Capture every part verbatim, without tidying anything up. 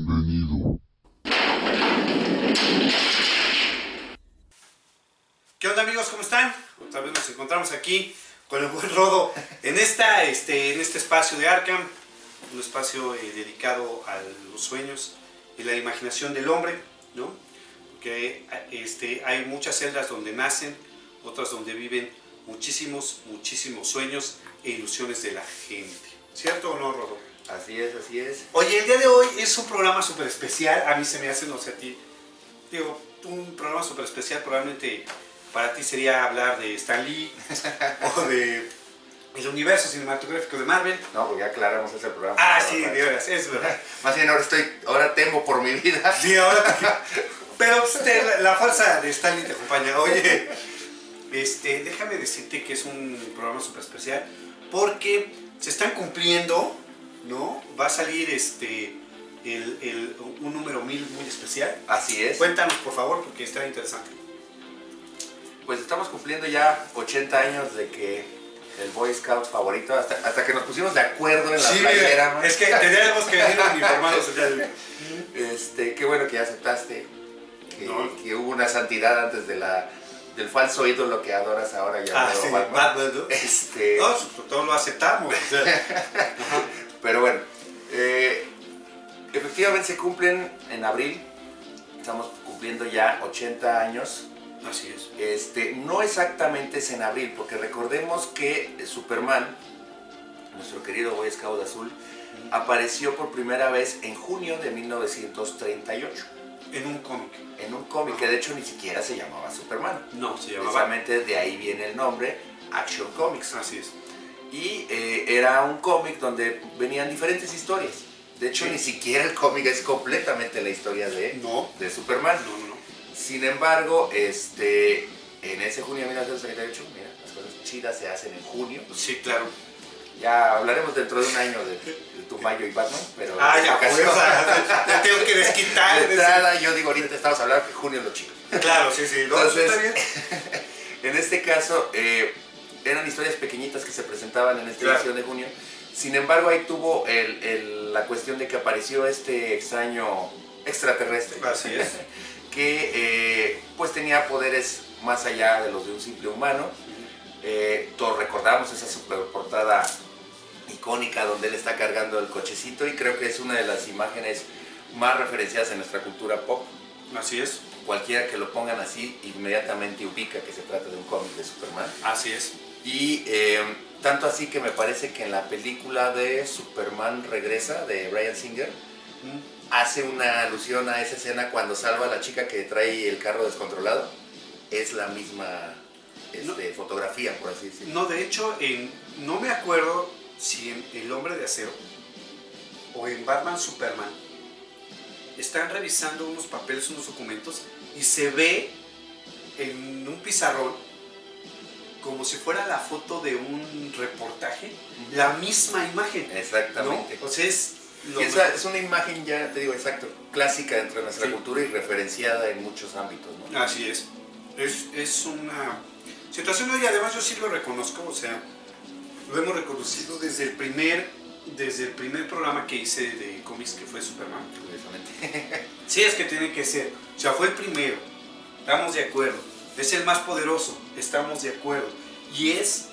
Bienvenido. ¿Qué onda, amigos? ¿Cómo están? Otra vez nos encontramos aquí con el buen Rodo en, esta, este, en este espacio de Arkham, un espacio eh, dedicado a los sueños y la imaginación del hombre, ¿no? Porque este, hay muchas celdas donde nacen, otras donde viven muchísimos, muchísimos sueños e ilusiones de la gente. ¿Cierto o no, Rodo? Así es, así es. Oye, el día de hoy es un programa súper especial. A mí se me hace, no sé a ti, digo, un programa súper especial. Probablemente para ti sería hablar de Stan Lee o de el universo cinematográfico de Marvel. No, porque ya aclaramos ese programa. Ah, sí, de veras, es verdad. Más bien ahora estoy, ahora temo por mi vida. Sí, ahora pero usted, la, la fuerza de Stan Lee te acompaña. Oye, este, déjame decirte que es un programa súper especial porque se están cumpliendo, ¿no? Va a salir este el, el, un número mil muy especial. Así es. Cuéntanos, por favor, porque está interesante. Pues estamos cumpliendo ya ochenta años de que el Boy Scout favorito, hasta, hasta que nos pusimos de acuerdo en la Sí, playera. es que teníamos que venir uniformados. Este, qué bueno que ya aceptaste que, No. que hubo una santidad antes de la, del falso ídolo que adoras ahora llamado Ah, sí, Batman. Batman, ¿no? Este, No, todos lo aceptamos. O sea. Ajá. Pero bueno, eh, efectivamente se cumplen en abril, estamos cumpliendo ya ochenta años. Así es. Este, no exactamente es en abril, porque recordemos que Superman, nuestro querido Boy Scout azul, uh-huh, apareció por primera vez en junio de mil novecientos treinta y ocho. En un cómic. En un cómic, uh-huh, que de hecho ni siquiera se llamaba Superman. No, se llamaba. Precisamente de ahí viene el nombre, Action Comics. Así es. Y eh, era un cómic donde venían diferentes historias. De hecho, sí, ni siquiera el cómic es completamente la historia de, no, de Superman. No, no, no. Sin embargo, este, en ese junio de mil novecientos treinta y ocho, mira, las cosas chidas se hacen en junio. Sí, claro. Ya hablaremos dentro de un año de, de Tumayo y Batman, pero... Ah, ya, pues, te tengo que desquitar. De entrada, yo digo, ahorita estamos hablando que junio es lo chido. Claro, sí, sí. No, entonces, está bien. En este caso, eh, eran historias pequeñitas que se presentaban en esta, claro, edición de junio. Sin embargo, ahí tuvo el, el, la cuestión de que apareció este extraño extraterrestre. Así es. Que eh, pues tenía poderes más allá de los de un simple humano. Eh, todos recordamos esa super portada icónica donde él está cargando el cochecito, y creo que es una de las imágenes más referenciadas en nuestra cultura pop. Así es. Cualquiera que lo pongan así inmediatamente ubica que se trata de un cómic de Superman. Así es. Y eh, tanto así que me parece que en la película de Superman Regresa de Bryan Singer, mm, hace una alusión a esa escena cuando salva a la chica que trae el carro descontrolado. Es la misma este, no, fotografía, por así decirlo. No, de hecho, en, no me acuerdo si en El Hombre de Acero o en Batman Superman están revisando unos papeles, unos documentos, y se ve en un pizarrón como si fuera la foto de un reportaje, uh-huh, la misma imagen. Exactamente. ¿No? O sea, es... Esa es una imagen, ya te digo, exacto, clásica dentro de nuestra, sí, cultura y referenciada en muchos ámbitos, ¿no? Así es. Es, es una situación, y además yo sí lo reconozco, o sea, lo hemos reconocido desde el primer, desde el primer programa que hice de cómics, que fue Superman. Curiosamente. Sí, es que tiene que ser. O sea, fue el primero, estamos de acuerdo. Es el más poderoso, estamos de acuerdo. Y es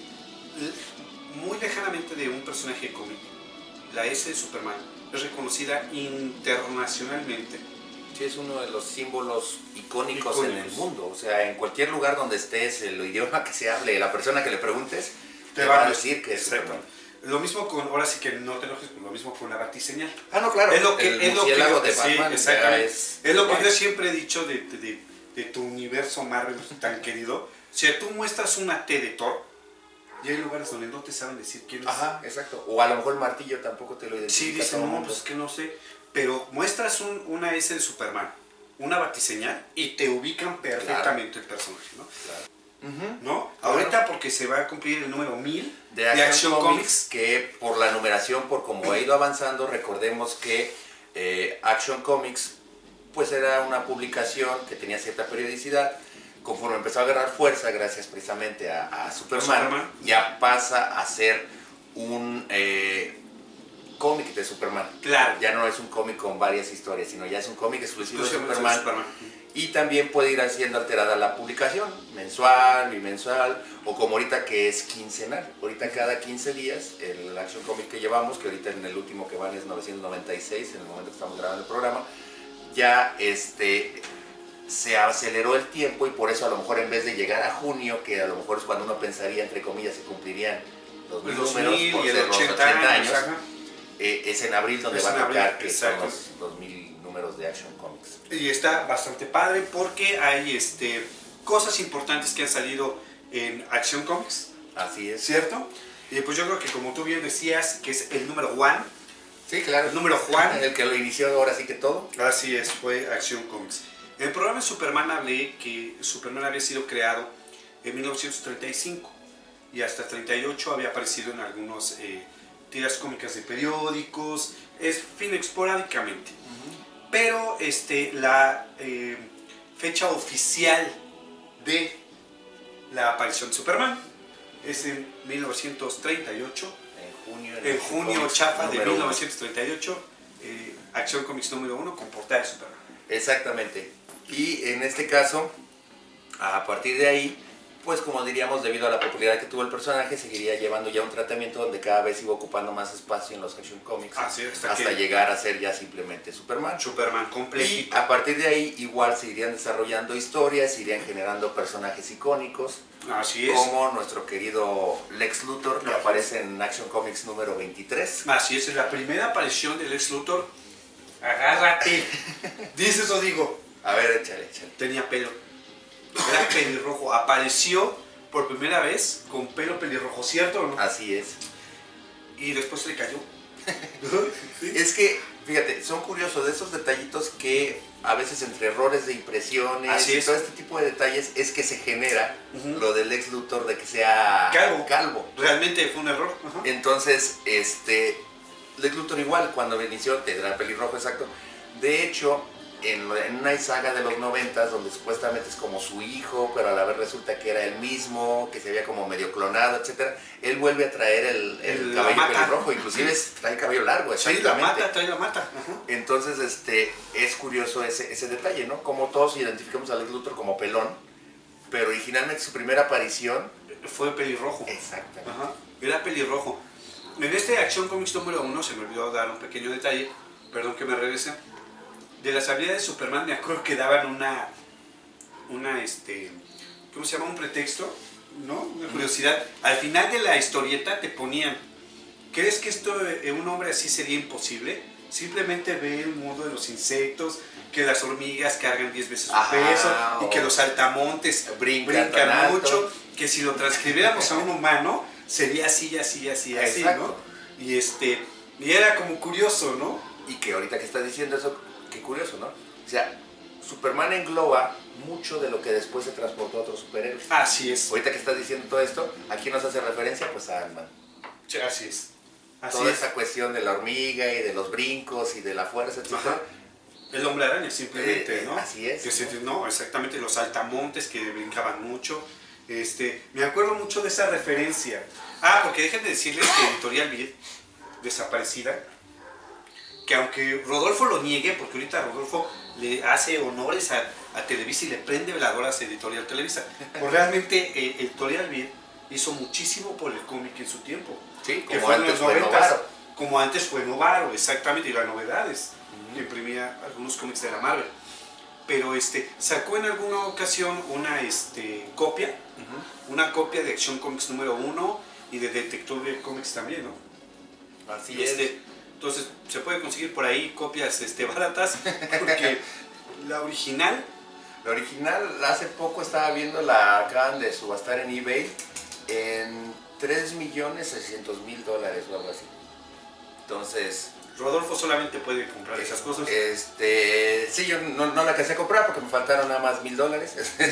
muy lejanamente de un personaje cómico. La S de Superman es reconocida internacionalmente. Sí, es uno de los símbolos icónicos, icónicos en el mundo. O sea, en cualquier lugar donde estés, el idioma que se hable, la persona que le preguntes, te, te va a decir que es Superman. Lo mismo con, ahora sí que no te enojes, lo mismo con la batiseñal. Ah, no, claro. Es lo que, el es lo que yo, de Batman, sí, exactamente. Es, es lo que yo siempre he dicho de, de, de tu universo Marvel tan querido. Si tú muestras una T de Thor, y hay lugares donde no te saben decir quién es. Ajá, exacto. O a lo mejor el martillo tampoco te lo identifica. Sí, dicen, no, pues es que no sé. Pero muestras un, una S de Superman, una batiseñal, y te ubican perfectamente, claro, el personaje, ¿no? Claro. Uh-huh. ¿No? Claro. Ahorita porque se va a cumplir el número mil de, de Action, Action Comics, Comics, que por la numeración, por cómo ha ido avanzando, recordemos que eh, Action Comics pues era una publicación que tenía cierta periodicidad. Conforme empezó a agarrar fuerza, gracias precisamente a, a Superman, Superman, ya pasa a ser un, eh, cómic de Superman. Claro. Ya no es un cómic con varias historias, sino ya es un cómic exclusivo de Superman. Superman. Superman. Y también puede ir haciendo alterada la publicación, mensual, bimensual, o como ahorita que es quincenal. Ahorita cada quince días, el Action Comic que llevamos, que ahorita en el último que van es novecientos noventa y seis, en el momento que estamos grabando el programa, ya este, se aceleró el tiempo y por eso a lo mejor en vez de llegar a junio, que a lo mejor es cuando uno pensaría, entre comillas, se cumplirían los mil números por y ser los ochenta años, eh, es en abril donde es va a tocar abril, que exacto. son los, los mil números de Action Comics. Y está bastante padre porque hay este, cosas importantes que han salido en Action Comics. Así es. ¿Cierto? Y pues yo creo que como tú bien decías, que es el número Juan. Sí, claro. El número Juan. El que lo inició ahora sí que todo. Así es, fue Action Comics. En el programa de Superman hablé que Superman había sido creado en mil novecientos treinta y cinco y hasta treinta y ocho había aparecido en algunos eh, tiras cómicas de periódicos, es fin esporádicamente. Uh-huh. Pero este, la eh, fecha oficial de la aparición de Superman es en mil novecientos treinta y ocho. En junio. En junio chafa de mil novecientos treinta y ocho, eh, Action Comics número uno con portada de Superman. Exactamente. Y en este caso, a partir de ahí, pues como diríamos, debido a la popularidad que tuvo el personaje, seguiría llevando ya un tratamiento donde cada vez iba ocupando más espacio en los Action Comics. Ah, sí, hasta hasta que... llegar a ser ya simplemente Superman. Superman completo. Y a partir de ahí igual se irían desarrollando historias, se irían generando personajes icónicos. Así es. Como nuestro querido Lex Luthor, que aparece en Action Comics número veintitrés. Así es, es la primera aparición de Lex Luthor. Agárrate. ¿Dices o digo? A ver, échale, échale. Tenía pelo. Era pelirrojo. Apareció por primera vez con pelo pelirrojo, ¿cierto o no? Así es. Y después se le cayó. ¿Sí? Es que, fíjate, son curiosos de esos detallitos que a veces entre errores de impresiones Así y es. todo este tipo de detalles es que se genera uh-huh. lo del Lex Luthor de que sea calvo. calvo. Realmente fue un error. Uh-huh. Entonces, este, Lex Luthor igual, cuando inició, tendrá pelirrojo, exacto. De hecho, en, en una saga de los noventas, donde supuestamente es como su hijo, pero a la vez resulta que era el mismo, que se había como medio clonado, etcétera. Él vuelve a traer el, el, el cabello pelirrojo, inclusive es, trae cabello largo, exactamente. Sí, la mata, trae la mata. Uh-huh. Entonces, este, es curioso ese, ese detalle, ¿no? Como todos identificamos a Lex Luthor como pelón, pero originalmente su primera aparición fue pelirrojo. Exactamente. Uh-huh. Era pelirrojo. En este Action Comics número uno se me olvidó dar un pequeño detalle, perdón que me regrese. De las habilidades de Superman me acuerdo que daban una, una este, ¿cómo se llama? Un pretexto, ¿no? Una curiosidad. Al final de la historieta te ponían, ¿crees que esto en un hombre así sería imposible? Simplemente ve el mundo de los insectos, que las hormigas cargan diez veces su Ajá, peso y o que los saltamontes brincan, brincan mucho, que si lo transcribiéramos a un humano sería así, así, así, así, ¿no? Y, este, y era como curioso, ¿no? Y que ahorita que estás diciendo eso, qué curioso, ¿no? O sea, Superman engloba mucho de lo que después se transportó a otros superhéroes. Así es. Ahorita que estás diciendo todo esto, ¿a quién nos hace referencia? Pues a Ant-Man. Sí, así es. Así Toda es. esa cuestión de la hormiga y de los brincos y de la fuerza, etcétera. El hombre araña, simplemente, eh, ¿no? Así es. Que se, no, exactamente, los saltamontes que brincaban mucho. Este, me acuerdo mucho de esa referencia. Ah, porque dejen de decirles que Editorial Vid, desaparecida, que aunque Rodolfo lo niegue, porque ahorita Rodolfo le hace honores a, a Televisa y le prende veladoras a Editorial Televisa, pues realmente eh, Editorial Vid hizo muchísimo por el cómic en su tiempo. Sí, que como fue en antes los fue noventas, Novaro. Como antes fue Novaro, exactamente, y las novedades. Uh-huh. Que imprimía algunos cómics de la Marvel. Pero este, sacó en alguna ocasión una este, copia, uh-huh. una copia de Action Comics número uno y de Detective Comics también, ¿no? Así este, es. Entonces se puede conseguir por ahí copias este, baratas, porque la original... La original, hace poco estaba viendo, la acaban de subastar en eBay en tres millones seiscientos mil dólares o algo así. Entonces... Rodolfo solamente puede comprar esas cosas. Este, sí, yo no, no la alcancé a comprar porque me faltaron nada más mil dólares.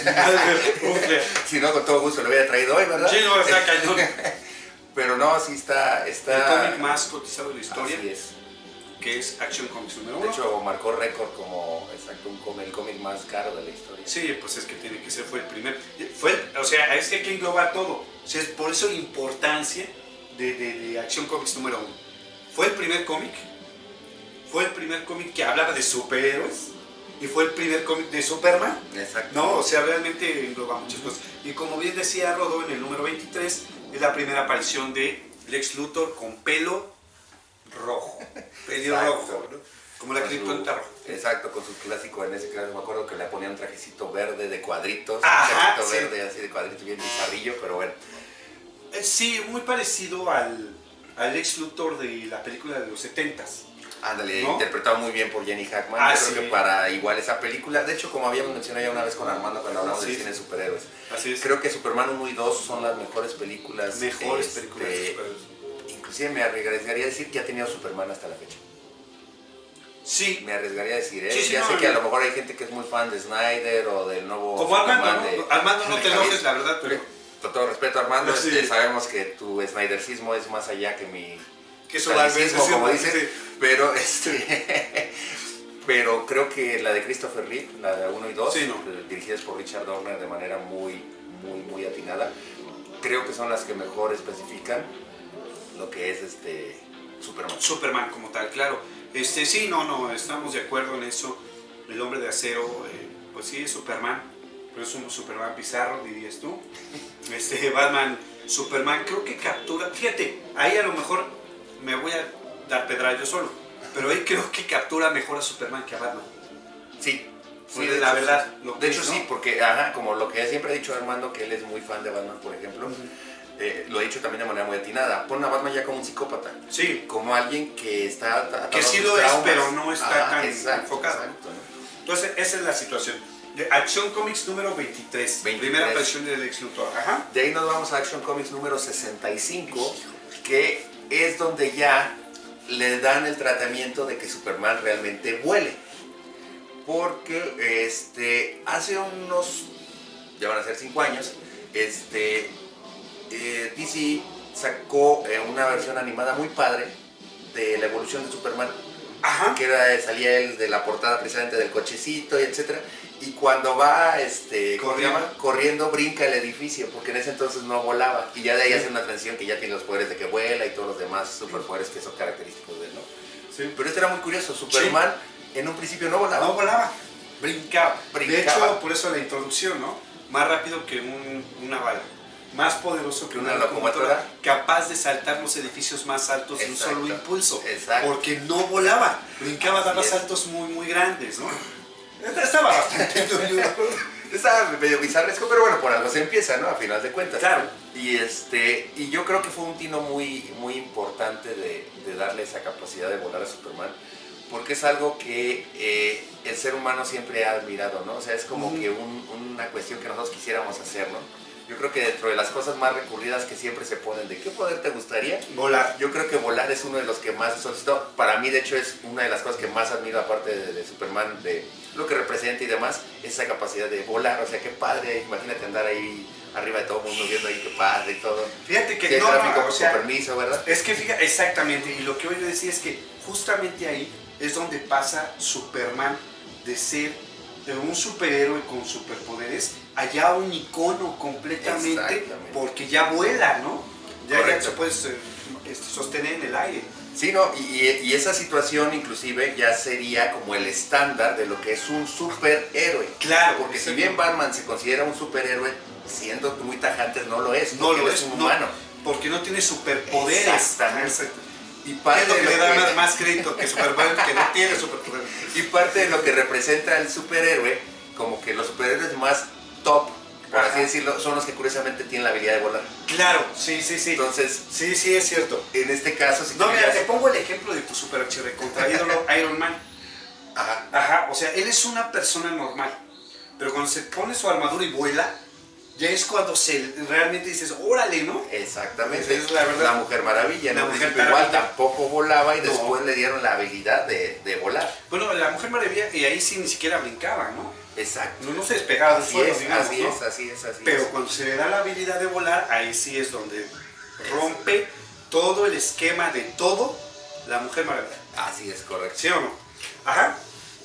Si no, con todo gusto lo hubiera traído hoy, ¿verdad? Sí, no, está cañón. Pero no, sí está, está... El cómic más cotizado de la historia. Así es. Que es Action Comics número De uno. hecho, marcó récord como exacto, un cómic, el cómic más caro de la historia. Sí, pues es que tiene que ser, fue el primer. Fue el, o sea, es que hay que englobar todo. O sea, es por eso la importancia de, de, de Action Comics número uno. fue el primer cómic, fue el primer cómic que hablaba de superhéroes y fue el primer cómic de Superman. Exacto. No, o sea, realmente engloba muchas cosas. Y como bien decía Rodo, en el número veintitrés es la primera aparición de Lex Luthor con pelo rojo, pelo rojo, ¿no? Como la criptonita roja. Exacto, con su clásico, en ese caso me acuerdo que le ponían un trajecito verde de cuadritos, Ajá, un trajecito sí. verde así de cuadritos, bien bizarrillo, pero bueno. Eh, sí, muy parecido al, al Lex Luthor de la película de los setentas. Ándale, ¿no? interpretado muy bien por Jenny Hackman. Ah, Yo creo sí. que para igual esa película, de hecho, como habíamos mencionado ya una vez con Armando cuando hablamos Sí, del sí. cine de superhéroes, Así es. creo que Superman uno y dos son las mejores películas. Mejores este, películas de superhéroes. Inclusive me arriesgaría a decir que ha tenido Superman hasta la fecha. Sí. Me arriesgaría a decir, ¿eh? Sí, sí, ya no, sé no. que a lo mejor hay gente que es muy fan de Snyder o del nuevo Como Armando, Superman ¿no? de- Armando, no de te Javier. enojes, la verdad, pero Con todo respeto, Armando, Sí. este, sabemos que tu Snydercismo es más allá que mi que eso va a catolicismo, como dicen, sí. pero este pero creo que la de Christopher Reeve, la de uno y dos, Sí, no. dirigidas por Richard Donner de manera muy, muy, muy atinada, creo que son las que mejor especifican lo que es este Superman. Superman como tal, claro. Este, sí, no, no, estamos de acuerdo en eso. El hombre de acero, eh, pues sí, es Superman, pero es un Superman bizarro, dirías tú. Este, Batman, Superman, creo que captura, fíjate, ahí a lo mejor me voy a dar pedra yo solo, pero ahí creo que captura mejor a Superman que a Batman. Sí, Pues, de la hecho, verdad, sí. lo De que hecho es, ¿no? sí, porque ajá, como lo que siempre ha dicho Armando, que él es muy fan de Batman, por ejemplo, Ujú. eh, lo ha dicho también de manera muy atinada. Pon a Batman ya como un psicópata. Sí, Como alguien que está atado Que a sí sus lo es, traumas. pero no está tan exacto, enfocado. exacto, ¿no? entonces esa es la situación. De Action Comics número veintitrés, veintitrés. primera aparición de Lex Luthor. Ajá. De ahí nos vamos a Action Comics número sesenta y cinco, que es donde ya le dan el tratamiento de que Superman realmente vuele. Porque este, hace unos, ya van a ser cinco años, este, eh, D C sacó eh, una versión animada muy padre de la evolución de Superman. Ajá. Que era, salía él de la portada precisamente del cochecito y etcétera, y cuando va este, ¿cómo se Corriendo. llama? Corriendo brinca el edificio, porque en ese entonces no volaba, y ya de ahí hace una transición que ya tiene los poderes de que vuela y todos los demás superpoderes que son característicos de él, ¿no? Sí. Pero este era muy curioso, Superman en un principio no volaba. No volaba, brincaba. Brincaba. De hecho, por eso la introducción, ¿no? Más rápido que un- una bala. Más poderoso que una, Una locomotora, locomotora. capaz de saltar los edificios más altos de un Exacto. solo impulso. Exacto. Porque no volaba, brincaba, Así daba es. saltos muy, muy grandes, ¿no? Estaba bastante duro. Estaba medio bizarresco, pero bueno, por algo se empieza, ¿no? A final de cuentas. Claro. Y, este, y yo creo que fue un tino muy, muy importante de, de darle esa capacidad de volar a Superman, porque es algo que eh, el ser humano siempre ha admirado, ¿no? O sea, es como Ujú. que un- una cuestión que nosotros quisiéramos hacer, ¿no? Yo creo que dentro de las cosas más recurridas que siempre se ponen de ¿qué poder te gustaría? Volar. Yo creo que volar es uno de los que más solicitó. Para mí, de hecho, es una de las cosas que más admiro, aparte de, de Superman, de lo que representa y demás, esa capacidad de volar. O sea, qué padre, imagínate andar ahí arriba de todo el mundo viendo ahí qué padre y todo. Fíjate que Si hay no, tráfico, no, o pues, sea, con permiso, ¿verdad? es que fíjate, exactamente, y lo que voy a decir es que justamente ahí es donde pasa Superman de ser de un superhéroe con superpoderes allá un icono completamente, Exactamente. porque ya vuela, ¿no? Ya, ya Correcto. se puede eh, este, sostener en el aire. Sí, ¿no? Y, y- y esa situación inclusive ya sería como el estándar de lo que es un superhéroe. Claro, Porque si exacto. bien Batman se considera un superhéroe, siendo muy tajantes no lo es, No porque lo él es, un no, humano. porque no tiene superpoderes. Exactamente. Exacto. Y ¿Qué parte es lo de que lo le da que- más, más crédito que Superman que no tiene superpoderes? Y parte de lo que representa el superhéroe, como que los superhéroes más top, por Ajá. así decirlo, son los que curiosamente tienen la habilidad de volar. Claro, sí, sí, sí. Entonces, Sí, sí, es cierto. en este caso, si No, tú mira, miras- te pongo el ejemplo de tu super archirre contra ídolo Iron Man. Ajá. Ajá, o sea, él es una persona normal, pero cuando se pone su armadura y vuela, ya es cuando se realmente dices, órale, ¿no? Exactamente, Es la verdad. Mujer Maravilla, en La un Mujer principio igual Maravilla. tampoco volaba y No. después le dieron la habilidad de, de volar. Bueno, la Mujer Maravilla, y ahí sí ni siquiera brincaba, ¿no? Exacto. No, no se despegaba del Así suelo, es, digamos, así ¿no? es, así es, así Pero es. cuando se le da la habilidad de volar, ahí sí es donde rompe todo el esquema de todo la Mujer Maravilla. Así es, correcto. ¿Sí o no? Ajá.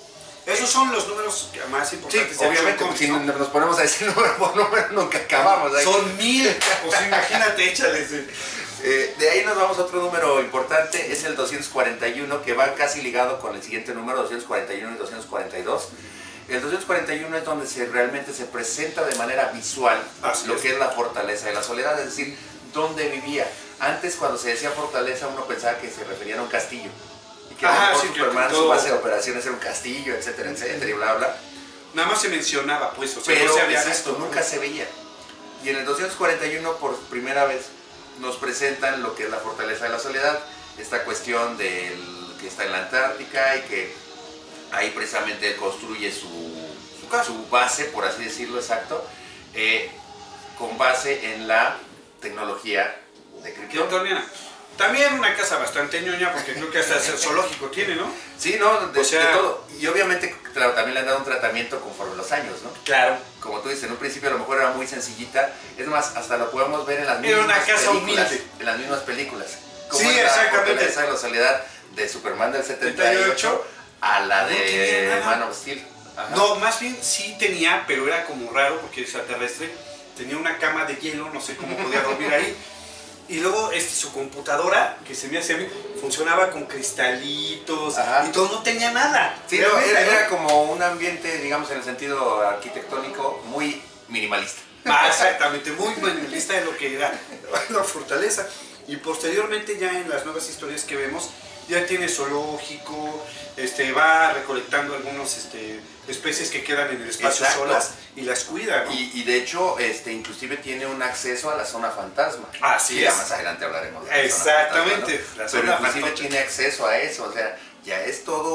Esos son los números más Sí, importantes de obviamente, Action si Comics, ¿no? nos ponemos a decir número por número, nunca acabamos. ¿eh? Son mil, pues imagínate, échales. Eh, de ahí nos vamos a otro número importante, es el doscientos cuarenta y uno, que va casi ligado con el siguiente número, doscientos cuarenta y uno y doscientos cuarenta y dos. El doscientos cuarenta y uno es donde se, realmente se presenta de manera visual Así lo es. que es la fortaleza de la soledad, es decir, dónde vivía. Antes, cuando se decía fortaleza, uno pensaba que se refería a un castillo. Y que Ajá, a lo mejor sí, que Superman, todo- su base de operaciones era un castillo, etcétera, etcétera, y bla, bla. Nada más se mencionaba, pues, o sea, Pero no se había exacto, visto. nunca se veía. Y en el doscientos cuarenta y uno, por primera vez, nos presentan lo que es la fortaleza de la soledad, esta cuestión del que está en la Antártica y que ahí precisamente él construye su, su, su base, por así decirlo, exacto, eh, con base en la tecnología de Krypton. Kryptoniana. También una casa bastante ñoña, porque creo que hasta el zoológico tiene, ¿no? Sí, no, de, O sea- de todo. Y obviamente claro, también le han dado un tratamiento conforme los años, ¿no? Claro. Como tú dices, en un principio a lo mejor era muy sencillita. Es más, hasta lo podemos ver en las Era mismas una casa películas. humilde. En las mismas películas. Sí, es la exactamente. fortaleza de la soledad de Superman del setenta y ocho a la No tenía de nada. Man of Steel. Ajá. No, más bien sí tenía, pero era como raro porque es extraterrestre. Tenía una cama de hielo, no sé cómo podía dormir ahí. Y luego este, su computadora, que se me hace a mí, funcionaba con cristalitos. Ajá. Y todo, no tenía nada. Sí, no, Realmente, era, ¿no? era como un ambiente, digamos, en el sentido arquitectónico, muy minimalista. Ah, exactamente, muy minimalista de lo que era la fortaleza. Y posteriormente ya en las nuevas historias que vemos, ya tiene zoológico, este, va recolectando algunas este, especies que quedan en el espacio Exacto. solas y las cuida, ¿no? Y, y de hecho, este, inclusive tiene un acceso a la zona fantasma. Así Sí, es. ya más adelante hablaremos de la Exactamente, zona fantasma, ¿no? la Pero zona inclusive fantasma. tiene acceso a eso, o sea, ya es todo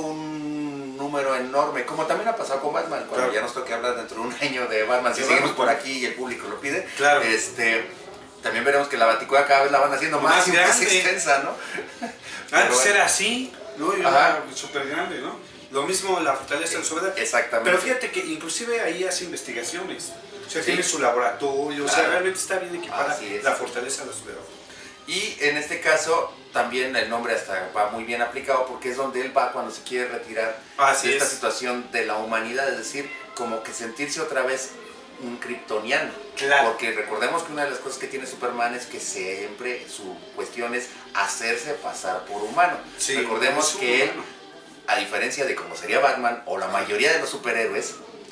un número enorme, como también ha pasado con Batman, cuando Claro. ya nos toque hablar dentro de un año de Batman, si De seguimos Batman. por aquí y el público lo pide, Claro. este, también veremos que la Baticueva cada vez la van haciendo más, Más y más grande. extensa, ¿no? Antes Pero bueno. era así, ¿no? Y Ajá. era súper grande, ¿no? Lo mismo la fortaleza de la soledad. Exactamente. Pero fíjate que inclusive ahí hace investigaciones. O sea, Sí. tiene su laboratorio, o sea, Claro. realmente está bien equipada Así es. la fortaleza de la soledad. Y en este caso también el nombre hasta va muy bien aplicado porque es donde él va cuando se quiere retirar Así de esta es. situación de la humanidad, es decir, como que sentirse otra vez un kryptoniano. Claro. Porque recordemos que una de las cosas que tiene Superman es que siempre su cuestión es hacerse pasar por humano. Sí, recordemos es un que él, humano. a diferencia de como sería Batman o la mayoría de los superhéroes,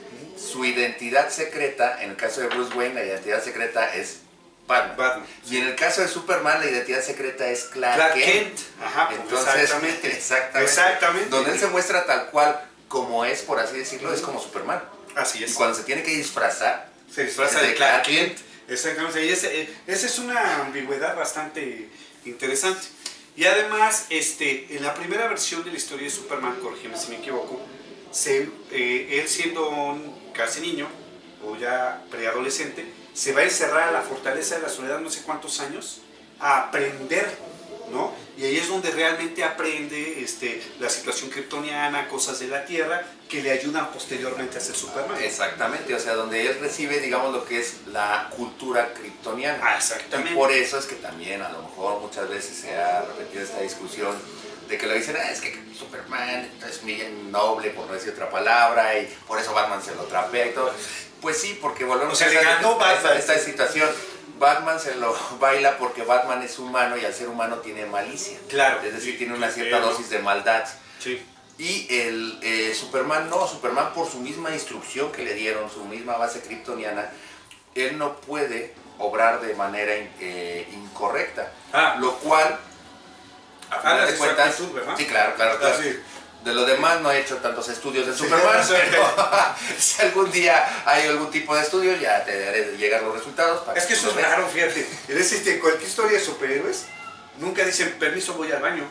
su identidad secreta, en el caso de Bruce Wayne, la identidad secreta es Batman. Batman. Y en el caso de Superman, la identidad secreta es Clark, Clark Kent. Kent. Ajá, Entonces, exactamente. exactamente. Exactamente. Donde él se muestra tal cual como es, por así decirlo, es como Superman. Así Y es. cuando se tiene que disfrazar, Se disfraza es de de Clark Clark Kent. Exactamente. Y ese, eh, esa es una ambigüedad bastante interesante. Y además, este, en la primera versión de la historia de Superman, corrígeme si me equivoco, se, eh, él siendo un casi niño, o ya preadolescente, se va a encerrar a la fortaleza de la soledad no sé cuántos años, a aprender, ¿no? Y ahí es donde realmente aprende este, la situación kryptoniana, cosas de la Tierra, que le ayudan posteriormente a ser Superman. exactamente, o sea, donde él recibe, digamos, lo que es la cultura kryptoniana. Ah, Y exactamente. por eso es que también, a lo mejor, muchas veces se ha repetido esta discusión de que lo dicen, ah, es que Superman es muy noble, por no decir otra palabra, y por eso Batman se lo trapea y todo. Pues sí, porque volvemos O sea, a le esta- ganó Batman. esta, esta situación. Batman se lo baila porque Batman es humano y al ser humano tiene malicia. Claro. Es decir, Sí, tiene una sí, cierta ¿no? dosis de maldad. Sí. Y el eh, Superman no, Superman por su misma instrucción que le dieron, su misma base kryptoniana, él no puede obrar de manera eh, incorrecta. Ah. Lo cual, a final Hablas de de su cuentas, actitud, ¿verdad? sí, claro, claro, claro. Ah, sí. De lo demás no he hecho tantos estudios de Sí, Superman, sí. pero si algún día hay algún tipo de estudio, ya te haré llegar los resultados. Para Es que tú eso lo es veas. raro, fíjate. Es decir, en cualquier historia de superhéroes, nunca dicen, permiso, voy al baño.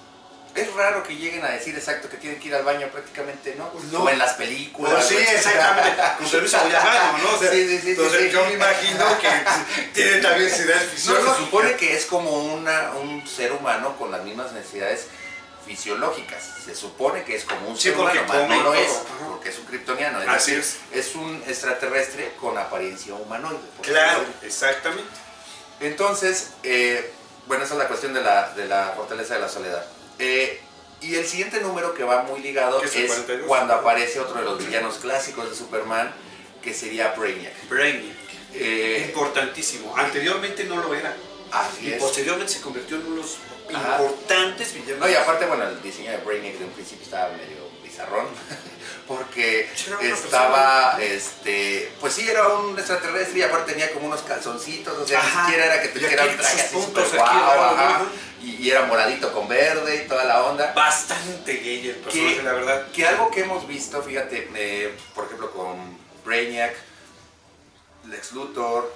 Es raro que lleguen a decir exacto que tienen que ir al baño, prácticamente, ¿no? No. O en las películas. Pues sí, o etcétera. exactamente. Con permiso, voy al baño, ¿no? O sea, Sí, sí, sí, entonces sí, sí. yo me imagino que tiene también necesidades No, fisiológicas. se supone que es como una, un ser humano con las mismas necesidades fisiológicas. Se supone que es como un Sí, ser porque humano, mas come no lo y es, todo. Ajá. porque es un kryptoniano. Es Así decir, es un extraterrestre con apariencia humanoide. por así Claro, decirlo. exactamente. Entonces, eh, bueno, esa es la cuestión de la, de la fortaleza de la soledad. Eh, y el siguiente número que va muy ligado ¿Qué es el es cuarenta y dos? cuando aparece otro de los villanos clásicos de Superman, que sería Brainiac. Brainiac. Eh, Importantísimo. Anteriormente no lo era. Así y es. posteriormente se convirtió en uno de los Ajá. importantes villanos. No, y aparte, bueno, el diseño de Brainiac de un principio estaba medio bizarrón, porque Era estaba, persona. este, pues sí, era un extraterrestre y aparte tenía como unos calzoncitos, o sea, Ajá. ni siquiera era que Y tuviera aquí un traje sus así puntos súper aquí, guau, raro, ajá, ¿no? y, y era moradito con verde y toda la onda. Bastante gay el personaje, Que, la verdad. que algo que hemos visto, fíjate, eh, por ejemplo con Brainiac, Lex Luthor,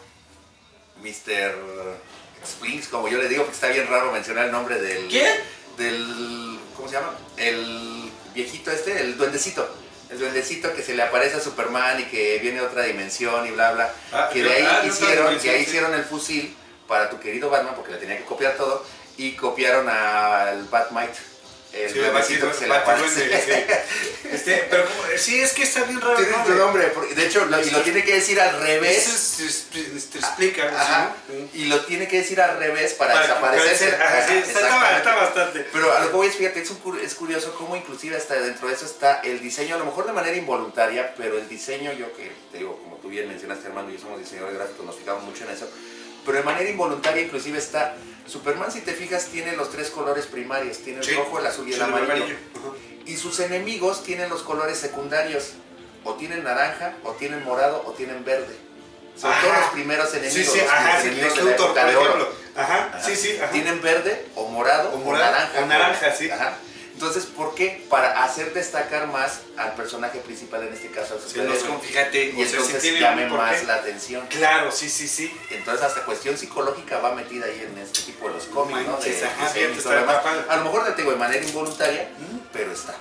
mister Splinks, como yo le digo, porque está bien raro mencionar el nombre del... ¿Quién? Del... ¿Cómo se llama? El viejito este, el duendecito. El duendecito que se le aparece a Superman y que viene de otra dimensión y bla bla. Ah, que de ahí ah, de otra hicieron, dimensión, de ahí sí. hicieron el fusil para tu querido Batman, porque le tenía que copiar todo, y copiaron al Batmite. El Sí, la duendecito que se le Batiduende, aparece. sí. Este, pero como, sí, es que está bien raro el Tiene nombre. tu nombre, porque de hecho, lo, y lo tiene que decir al revés. Eso es- es- te explica algo Ajá, así, ¿no? y lo tiene que decir al revés para, Para desaparecer. parecer- ajá, sí, Ajá, está, está, exactamente. está bastante. Pero a lo que voy es, fíjate, es, un cur- es curioso cómo inclusive hasta dentro de eso está el diseño, a lo mejor de manera involuntaria, pero el diseño, yo que te digo, como tú bien mencionaste, Armando, y yo somos diseñadores gráficos, nos fijamos mucho en eso, pero de manera involuntaria inclusive está, Superman, si te fijas, tiene los tres colores primarios, tiene el Sí, rojo, el azul y sí, el amarillo. Ajá. Y sus enemigos tienen los colores secundarios, o tienen naranja, o tienen morado, o tienen verde. Son Ajá. todos los primeros Sí, enemigos. sí, los ajá, sí, enemigos Lex de la Luthor, época por de oro. ejemplo. Ajá, Ajá. sí, sí, ajá. Tienen verde, o morado, O o, morado, naranja. o naranja, sí. Ajá. Entonces, ¿por qué? Para hacer destacar más al personaje principal, en este caso al Sí, superhéroe. no, son- fíjate, y o sea, sí entonces tiene llame un porqué. más la atención. Claro, sí, sí, sí. Entonces hasta cuestión psicológica va metida ahí en este tipo de los cómics, ¿no? Manches, De ajá, diseño y fíjate, todo lo está demás. padre. A lo mejor te digo de manera involuntaria, Ujú. pero está.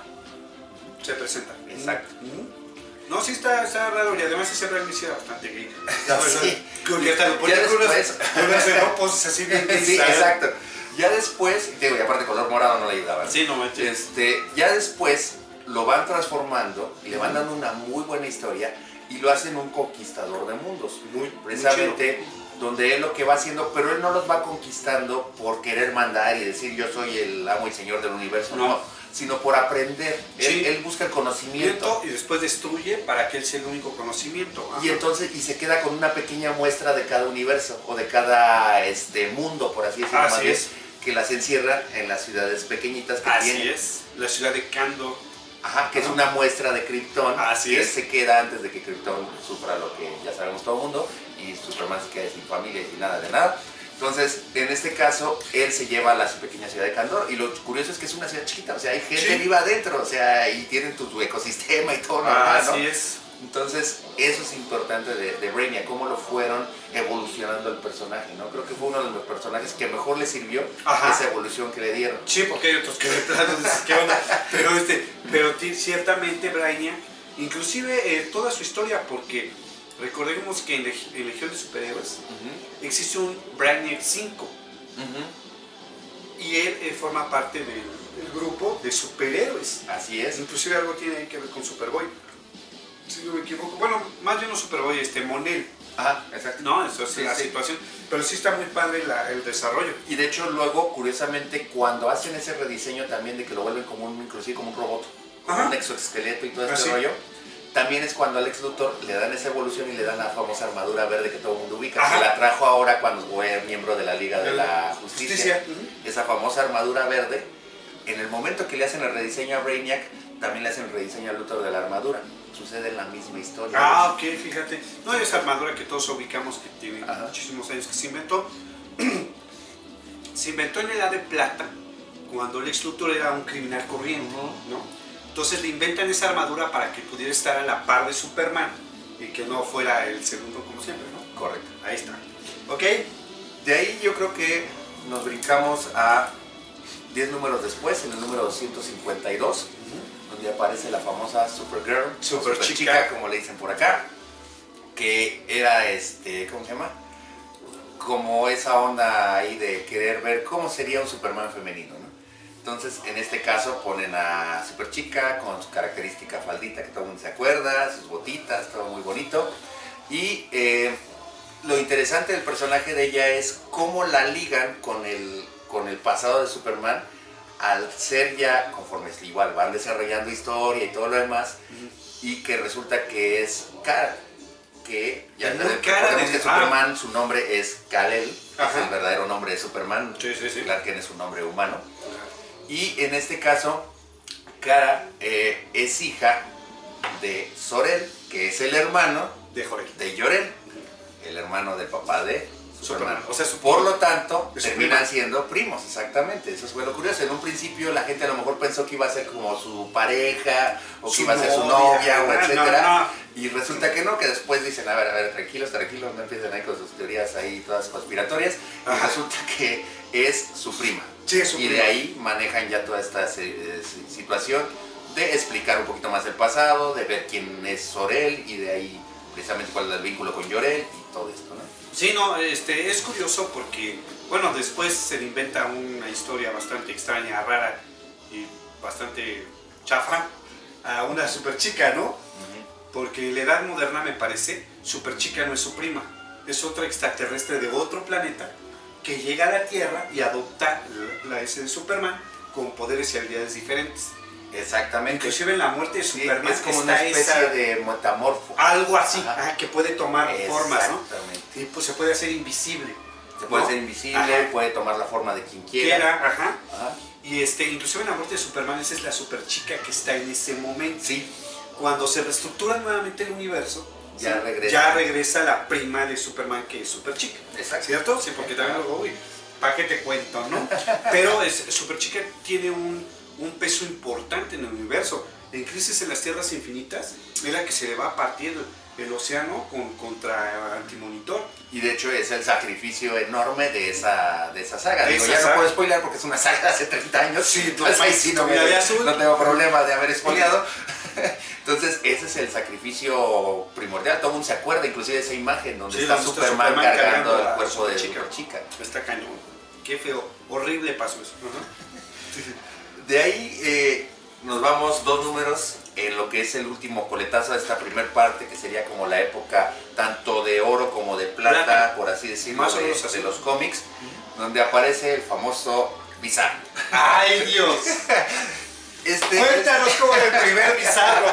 Se presenta. Exacto. Ujú. No, sí está, está raro y además ese realmente sí era bastante gay. Sí. Que hasta lo ponía Ya con unas, después- con unas poses así bien gays, Sí, ¿sabes? exacto. Ya después, digo, y aparte color morado no le ayudaba, ¿no? Sí, no manches. Este, ya después lo van transformando y le van dando una muy buena historia y lo hacen un conquistador de mundos. Muy, Precisamente donde él lo que va haciendo, pero él no los va conquistando por querer mandar y decir yo soy el amo y señor del universo, no, No. sino por aprender. Él, Sí. él busca el conocimiento. y después destruye para que él sea el único conocimiento. Ajá. Y entonces, y se queda con una pequeña muestra de cada universo o de cada este mundo, por así decirlo, Así más bien, es. que las encierra en las ciudades pequeñitas que Así tienen. es. La ciudad de Kandor. Ajá, que es Ajá. una muestra de Krypton, Así que es. se queda antes de que Krypton sufra lo que ya sabemos todo el mundo, y Superman se queda sin familia y sin nada de nada. Entonces, en este caso, él se lleva a la pequeña ciudad de Kandor, y lo curioso es que es una ciudad chiquita, o sea, hay gente Sí. viva adentro, o sea, y tienen tu, tu ecosistema y todo Ah, normal, ¿no? así es. Entonces, eso es importante de, de Brainiac, cómo lo fueron evolucionando el personaje, ¿no? Creo que fue uno de los personajes que mejor le sirvió Ajá. esa evolución que le dieron. Sí, porque hay otros que de plano dices, ¿qué onda? Pero, este, pero ti- ciertamente Brainiac, inclusive eh, toda su historia, porque recordemos que en, Leg- en Legión de Superhéroes Ujú, existe un Brainiac cinco ujú. y él eh, forma parte del, del grupo de superhéroes. Así es. Inclusive algo tiene ahí que ver con Superboy. Si no me equivoco. Bueno, más bien no Superboy, este Monel. Ajá, exacto. No, eso es Sí, la sí. situación. Pero sí está muy padre la- el desarrollo. Y de hecho luego, curiosamente, cuando hacen ese rediseño también de que lo vuelven como un, inclusive como un robot, como Ajá. un exoesqueleto y todo Ah, este sí. rollo, también es cuando a Lex Luthor le dan esa evolución y le dan la famosa armadura verde que todo el mundo ubica, Ajá. que la trajo ahora cuando fue miembro de la Liga de la Justicia. Justicia. Ujú. Esa famosa armadura verde, en el momento que le hacen el rediseño a Brainiac, también le hacen el rediseño a Luthor de la armadura. Sucede en la misma historia. Ah, ok, fíjate. No, esa armadura que todos ubicamos que tiene Ajá. muchísimos años que se inventó. Se inventó en la Edad de Plata, cuando Lex Luthor era un criminal corriente, ¿no? Entonces le inventan esa armadura para que pudiera estar a la par de Superman y que no fuera el segundo como siempre, ¿no? Correcto. Ahí está. ¿Ok? De ahí yo creo que nos brincamos a diez números después, en el número doscientos cincuenta y dos, donde aparece la famosa Supergirl, o Super Superchica, chica. como le dicen por acá, que era, este, ¿cómo se llama? Como esa onda ahí de querer ver cómo sería un Superman femenino, ¿no? Entonces, en este caso ponen a Superchica con su característica faldita que todo el mundo se acuerda, sus botitas, todo muy bonito. Y eh, lo interesante del personaje de ella es cómo la ligan con el, con el pasado de Superman, al ser ya, conforme igual van desarrollando historia y todo lo demás, y que resulta que es Kara. que ya Es muy cara recordemos de- que Superman, su nombre es Kal-El, es Ajá. el verdadero nombre de Superman. Sí, sí, sí. Clark Kent es un nombre humano. Y en este caso, Kara eh, es hija de Zor-El, que es el hermano De Jorel. de Jor-El, el hermano del papá de Superman. Superman. O sea, su- Por lo tanto, Es su terminan prima. siendo primos, exactamente. Eso fue lo curioso. En un principio la gente a lo mejor pensó que iba a ser como su pareja, o que Su iba a ser su novia, novia, o ah, etcétera. no, no. Y resulta que no, que después dicen, a ver, a ver, tranquilos, tranquilos, no empiecen ahí con sus teorías ahí todas conspiratorias. Y Ajá. resulta que es su prima. Sí, es su y prima. de ahí manejan ya toda esta eh, situación de explicar un poquito más el pasado, de ver quién es Zor-El y de ahí precisamente cuál es el vínculo con Jor-El y todo esto, ¿no? Sí, no, este, es curioso porque, bueno, después se le inventa una historia bastante extraña, rara y bastante chafa a una super chica, ¿no? Porque en la edad moderna, me parece, super chica no es su prima, es otra extraterrestre de otro planeta que llega a la Tierra y adopta la, la S de Superman con poderes y habilidades diferentes. Exactamente. Inclusive en la muerte de Sí, Superman es como está una especie esa- de metamorfo. algo así, Ajá. ajá, que puede tomar formas, ¿no? Exactamente. Y pues se puede hacer invisible. Se puede ¿no? ser invisible, Ajá. puede tomar la forma de quien quiera. Quiera, ajá. Ajá. Y este, inclusive en la muerte de Superman, esa es la super chica que está en ese momento. Sí, Cuando se reestructura nuevamente el universo, Ya ¿sí? regresa. ya regresa la prima de Superman, que es super chica. exacto. ¿Cierto? Sí, porque también luego, uy, ¿para qué te cuento, no? Pero es, super chica tiene un, un peso importante en el universo. En Crisis en las Tierras Infinitas, es la que se le va a partir el océano con, contra Antimonitor. Y de hecho es el sacrificio enorme de esa, de esa saga. De Digo, esa ya saga. no puedo spoiler porque es una saga de hace treinta años. Sí, entonces ahí sí no, me- Mira, de azul. no tengo problema de haber spoileado. Entonces ese es el sacrificio primordial. Todo el mundo se acuerda inclusive de esa imagen donde Sí, está donde está Superman, Superman cargando cargando el a cuerpo de Superchica. Superchica. Está cañón. Qué feo. Horrible pasó eso. Ajá. De ahí eh, nos vamos dos números en lo que es el último coletazo de esta primer parte, que sería como la época tanto de oro como de plata, Plata. por así decirlo, Más o de, menos así. de los cómics, donde aparece el famoso Bizarro. ¡Ay, Dios! Este, Cuéntanos cómo era el primer Bizarro.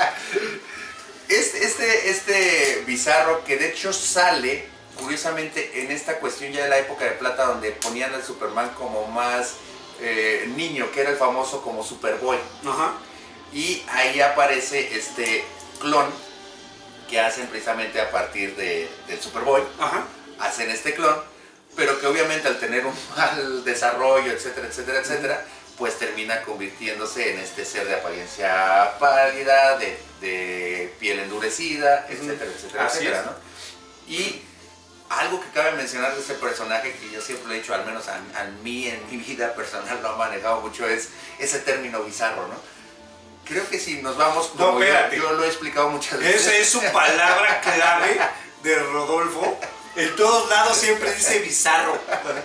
Este, este, este Bizarro que de hecho sale, curiosamente, en esta cuestión ya de la época de plata, donde ponían al Superman como más eh, niño, que era el famoso como Superboy. Ajá. Y ahí aparece este clon que hacen precisamente a partir de, del Superboy. Ajá. Hacen este clon, pero que obviamente al tener un mal desarrollo, etcétera, etcétera, etcétera, pues termina convirtiéndose en este ser de apariencia pálida, de, de piel endurecida, etcétera, etcétera, Así etcétera, es. ¿no? Y algo que cabe mencionar de este personaje, que yo siempre lo he dicho, al menos a, a mí en mi vida personal lo ha manejado mucho, es ese término bizarro, ¿no? Creo que si nos vamos, No, como yo, espérate. yo lo he explicado muchas veces. Esa es su palabra clave de Rodolfo. En todos lados siempre dice Bizarro.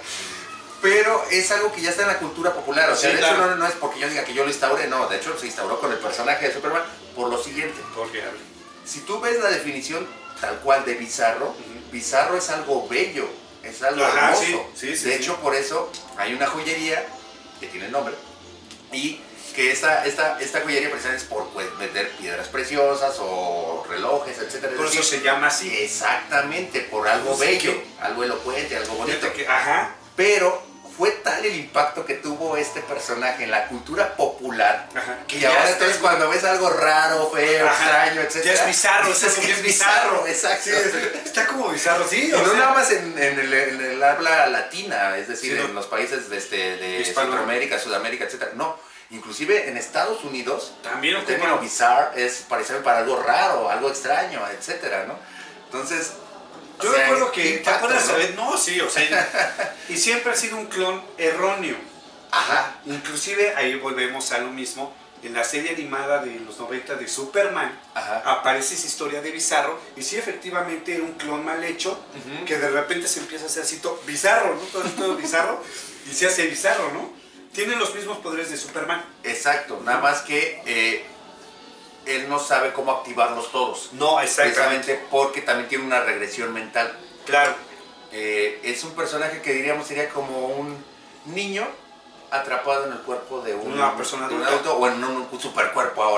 Pero es algo que ya está en la cultura popular, o sea, Sí, de claro. hecho no, no es porque yo diga que yo lo instauré, no, de hecho se instauró con el personaje de Superman por lo siguiente. Porque Si tú ves la definición tal cual de bizarro, Ujú. bizarro es algo bello, es algo Ajá, hermoso. sí, sí, sí, de sí. hecho, por eso hay una joyería que tiene nombre y que esta, esta, esta joyería precisamente es por pues, vender piedras preciosas o relojes, etcétera. por Es eso decir, se llama así. exactamente, por algo No sé bello, qué. algo elocuente, algo bonito. Fíjate que, ajá. Pero fue tal el impacto que tuvo este personaje en la cultura popular, Ajá. que ya ahora está- entonces cuando ves algo raro, feo, Ajá. extraño, etcétera, Ya es bizarro, dices es que que es es bizarro, bizarro. exacto. Sí, es- está como Bizarro, sí. Y o no sea, nada más en, en el, en el habla latina, es decir, Sí, no. en los países de, este, de Hispano. Centroamérica, Sudamérica, etcétera. No, inclusive en Estados Unidos, También el ocupa- término bizarre es parecer para algo raro, algo extraño, etcétera, ¿no? Entonces, Yo o sea, recuerdo qué que, ¿te impacto, acuerdas? ¿no? ¿Sabes? No, sí, o sea, y siempre ha sido un clon erróneo. Ajá, Inclusive ahí volvemos a lo mismo. En la serie animada de los noventa de Superman ajá. aparece esa historia de Bizarro y sí, efectivamente era un clon mal hecho Ujú. que de repente se empieza a hacer así todo bizarro, ¿no? Todo, todo bizarro y se hace bizarro, ¿no? Tiene los mismos poderes de Superman. Exacto, nada más que eh, él no sabe cómo activarlos todos. No, Precisamente porque también tiene una regresión mental. Claro. Eh, es un personaje que diríamos sería como un niño atrapado en el cuerpo de un, Una persona de un adulta. adulto o en un, un supercuerpo ahora, ¿no?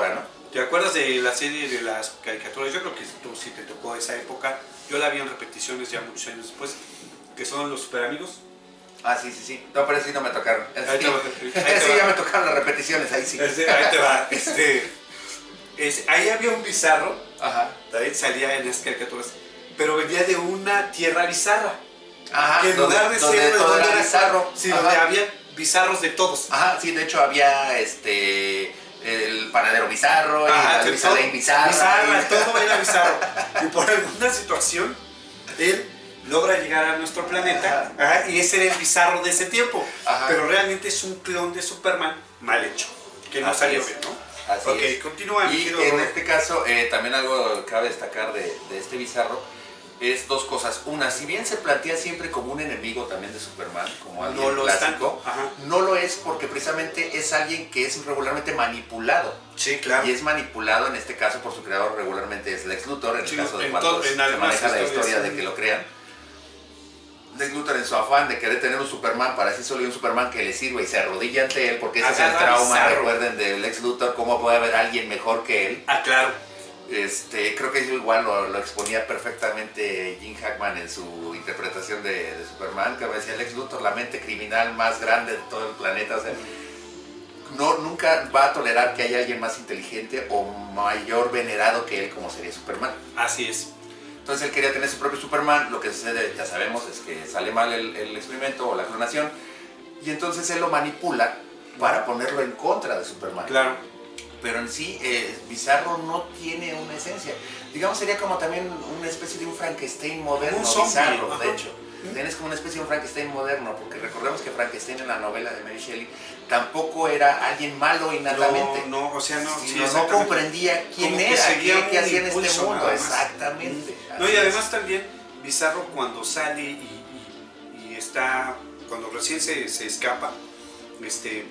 ¿Te acuerdas de la serie de las caricaturas? Yo creo que tú sí te tocó esa época. Yo la vi en repeticiones ya muchos años después, que son los Super Amigos. Ah, sí, sí, sí. No, pero sí no me tocaron. Ahí te va. Sí, sí ya me tocaron las repeticiones, ahí sí. Este, ahí te va. Este, es, ahí había un bizarro. Ajá. David salía en esas caricaturas, pero venía de una tierra bizarra. Ajá, que en donde, lugar de donde ser todo donde era era bizarro. Sí, Ajá. donde había bizarros de todos. Ajá, sí, de hecho había este el panadero bizarro, Ajá, y la Luisa bizarra. Bizarra, y... todo era bizarro. Y por alguna situación, él logra llegar a nuestro planeta. Ajá. Ajá, y ese era el bizarro de ese tiempo. Ajá. Pero realmente es un clon de Superman mal hecho, que no Así salió es. bien, ¿no? Así ok, es. continúa. Y en este caso, eh, también algo cabe destacar de, de este bizarro es dos cosas. Una, si bien se plantea siempre como un enemigo también de Superman, como alguien no lo clásico, Ajá. no lo es porque precisamente es alguien que es regularmente manipulado. Sí, claro. Y es manipulado, en este caso, por su creador, regularmente es Lex Luthor, en el sí, caso de en cuando todo, se maneja la historia de que lo crean. Lex Luthor, en su afán de querer tener un Superman, para sí solo un Superman que le sirva y se arrodilla ante él, porque ese es el trauma, bizarro. Recuerden, de Lex Luthor, cómo puede haber alguien mejor que él. Ah, claro. Este, creo que eso igual lo, lo exponía perfectamente Jim Hackman en su interpretación de, de Superman, que decía Lex Luthor, la mente criminal más grande de todo el planeta. O sea, no, nunca va a tolerar que haya alguien más inteligente o mayor venerado que él, como sería Superman. Así es. Entonces él quería tener su propio Superman. Lo que sucede, ya sabemos, es que sale mal el, el experimento o la clonación, y entonces él lo manipula para ponerlo en contra de Superman. Claro. Pero en sí, eh, Bizarro no tiene una esencia. Digamos, sería como también una especie de un Frankenstein moderno, un zombie, Bizarro, ajá. De hecho. ¿Mm? Tienes como una especie de un Frankenstein moderno, porque recordemos que Frankenstein en la novela de Mary Shelley tampoco era alguien malo innatamente. No, no, o sea, no. Sino sí, no comprendía quién como era, qué, qué hacía en este mundo. Exactamente. No, y además es. También Bizarro cuando sale y, y, y está, cuando recién se, se escapa, este,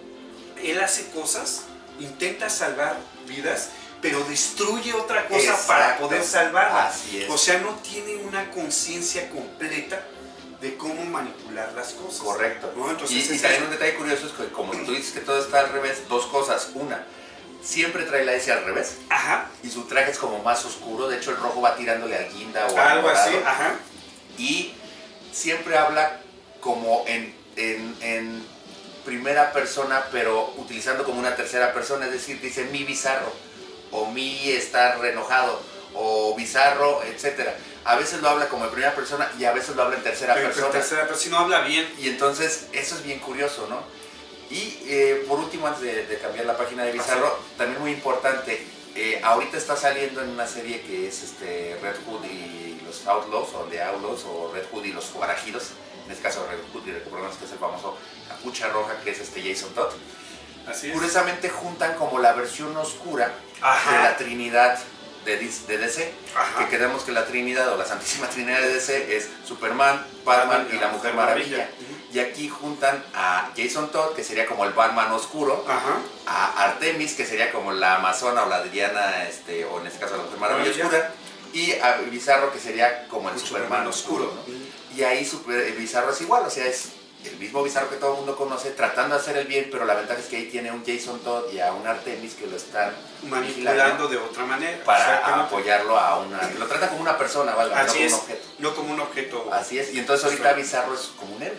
él hace cosas, intenta salvar vidas, pero destruye otra cosa. Exacto. Para poder salvarla. Así es. O sea, no tiene una conciencia completa de cómo manipular las cosas. Correcto. ¿No? Entonces, y, y también un detalle curioso es que como tú dices que todo está al revés, dos cosas. Una, siempre trae la S al revés. Ajá. Y su traje es como más oscuro. De hecho, el rojo va tirándole al guinda o algo al así. Ajá. Y siempre habla como en, en, en primera persona, pero utilizando como una tercera persona. Es decir, dice mi Bizarro, o mi estar enojado, o Bizarro, etcétera. A veces lo habla como en primera persona y a veces lo habla en tercera pero persona. En tercera, pero si no habla bien. Y entonces eso es bien curioso, ¿no? Y eh, por último, antes de, de cambiar la página de Bizarro, ajá, también muy importante, eh, ahorita está saliendo en una serie que es este, Red Hood y los Outlaws, o The Outlaws, o Red Hood y los Forajidos. En este caso Red Hood, y recordemos que es el famoso Capucha Roja, que es este Jason Todd. Así es. Curiosamente juntan como la versión oscura, ajá, de la Trinidad de, de D C, ajá, que queremos que la Trinidad o la Santísima Trinidad de D C es Superman, Batman y la Mujer Maravilla. Maravilla. Uh-huh. Y aquí juntan a Jason Todd, que sería como el Batman oscuro, ajá, a Artemis, que sería como la Amazona o la Diana, este, o en este caso la Mujer Maravilla oscura, y a Bizarro, que sería como el Mucho Superman oscuro, oscuro, ¿no? Uh-huh. Y ahí super, el Bizarro es igual, o sea, es el mismo Bizarro que todo el mundo conoce, tratando de hacer el bien, pero la ventaja es que ahí tiene un Jason Todd y a un Artemis que lo están manipulando de otra manera para apoyarlo a una... que lo trata como una persona, ¿vale? No como es, un objeto. No como un objeto. Así es, y entonces ahorita Bizarro es como un héroe.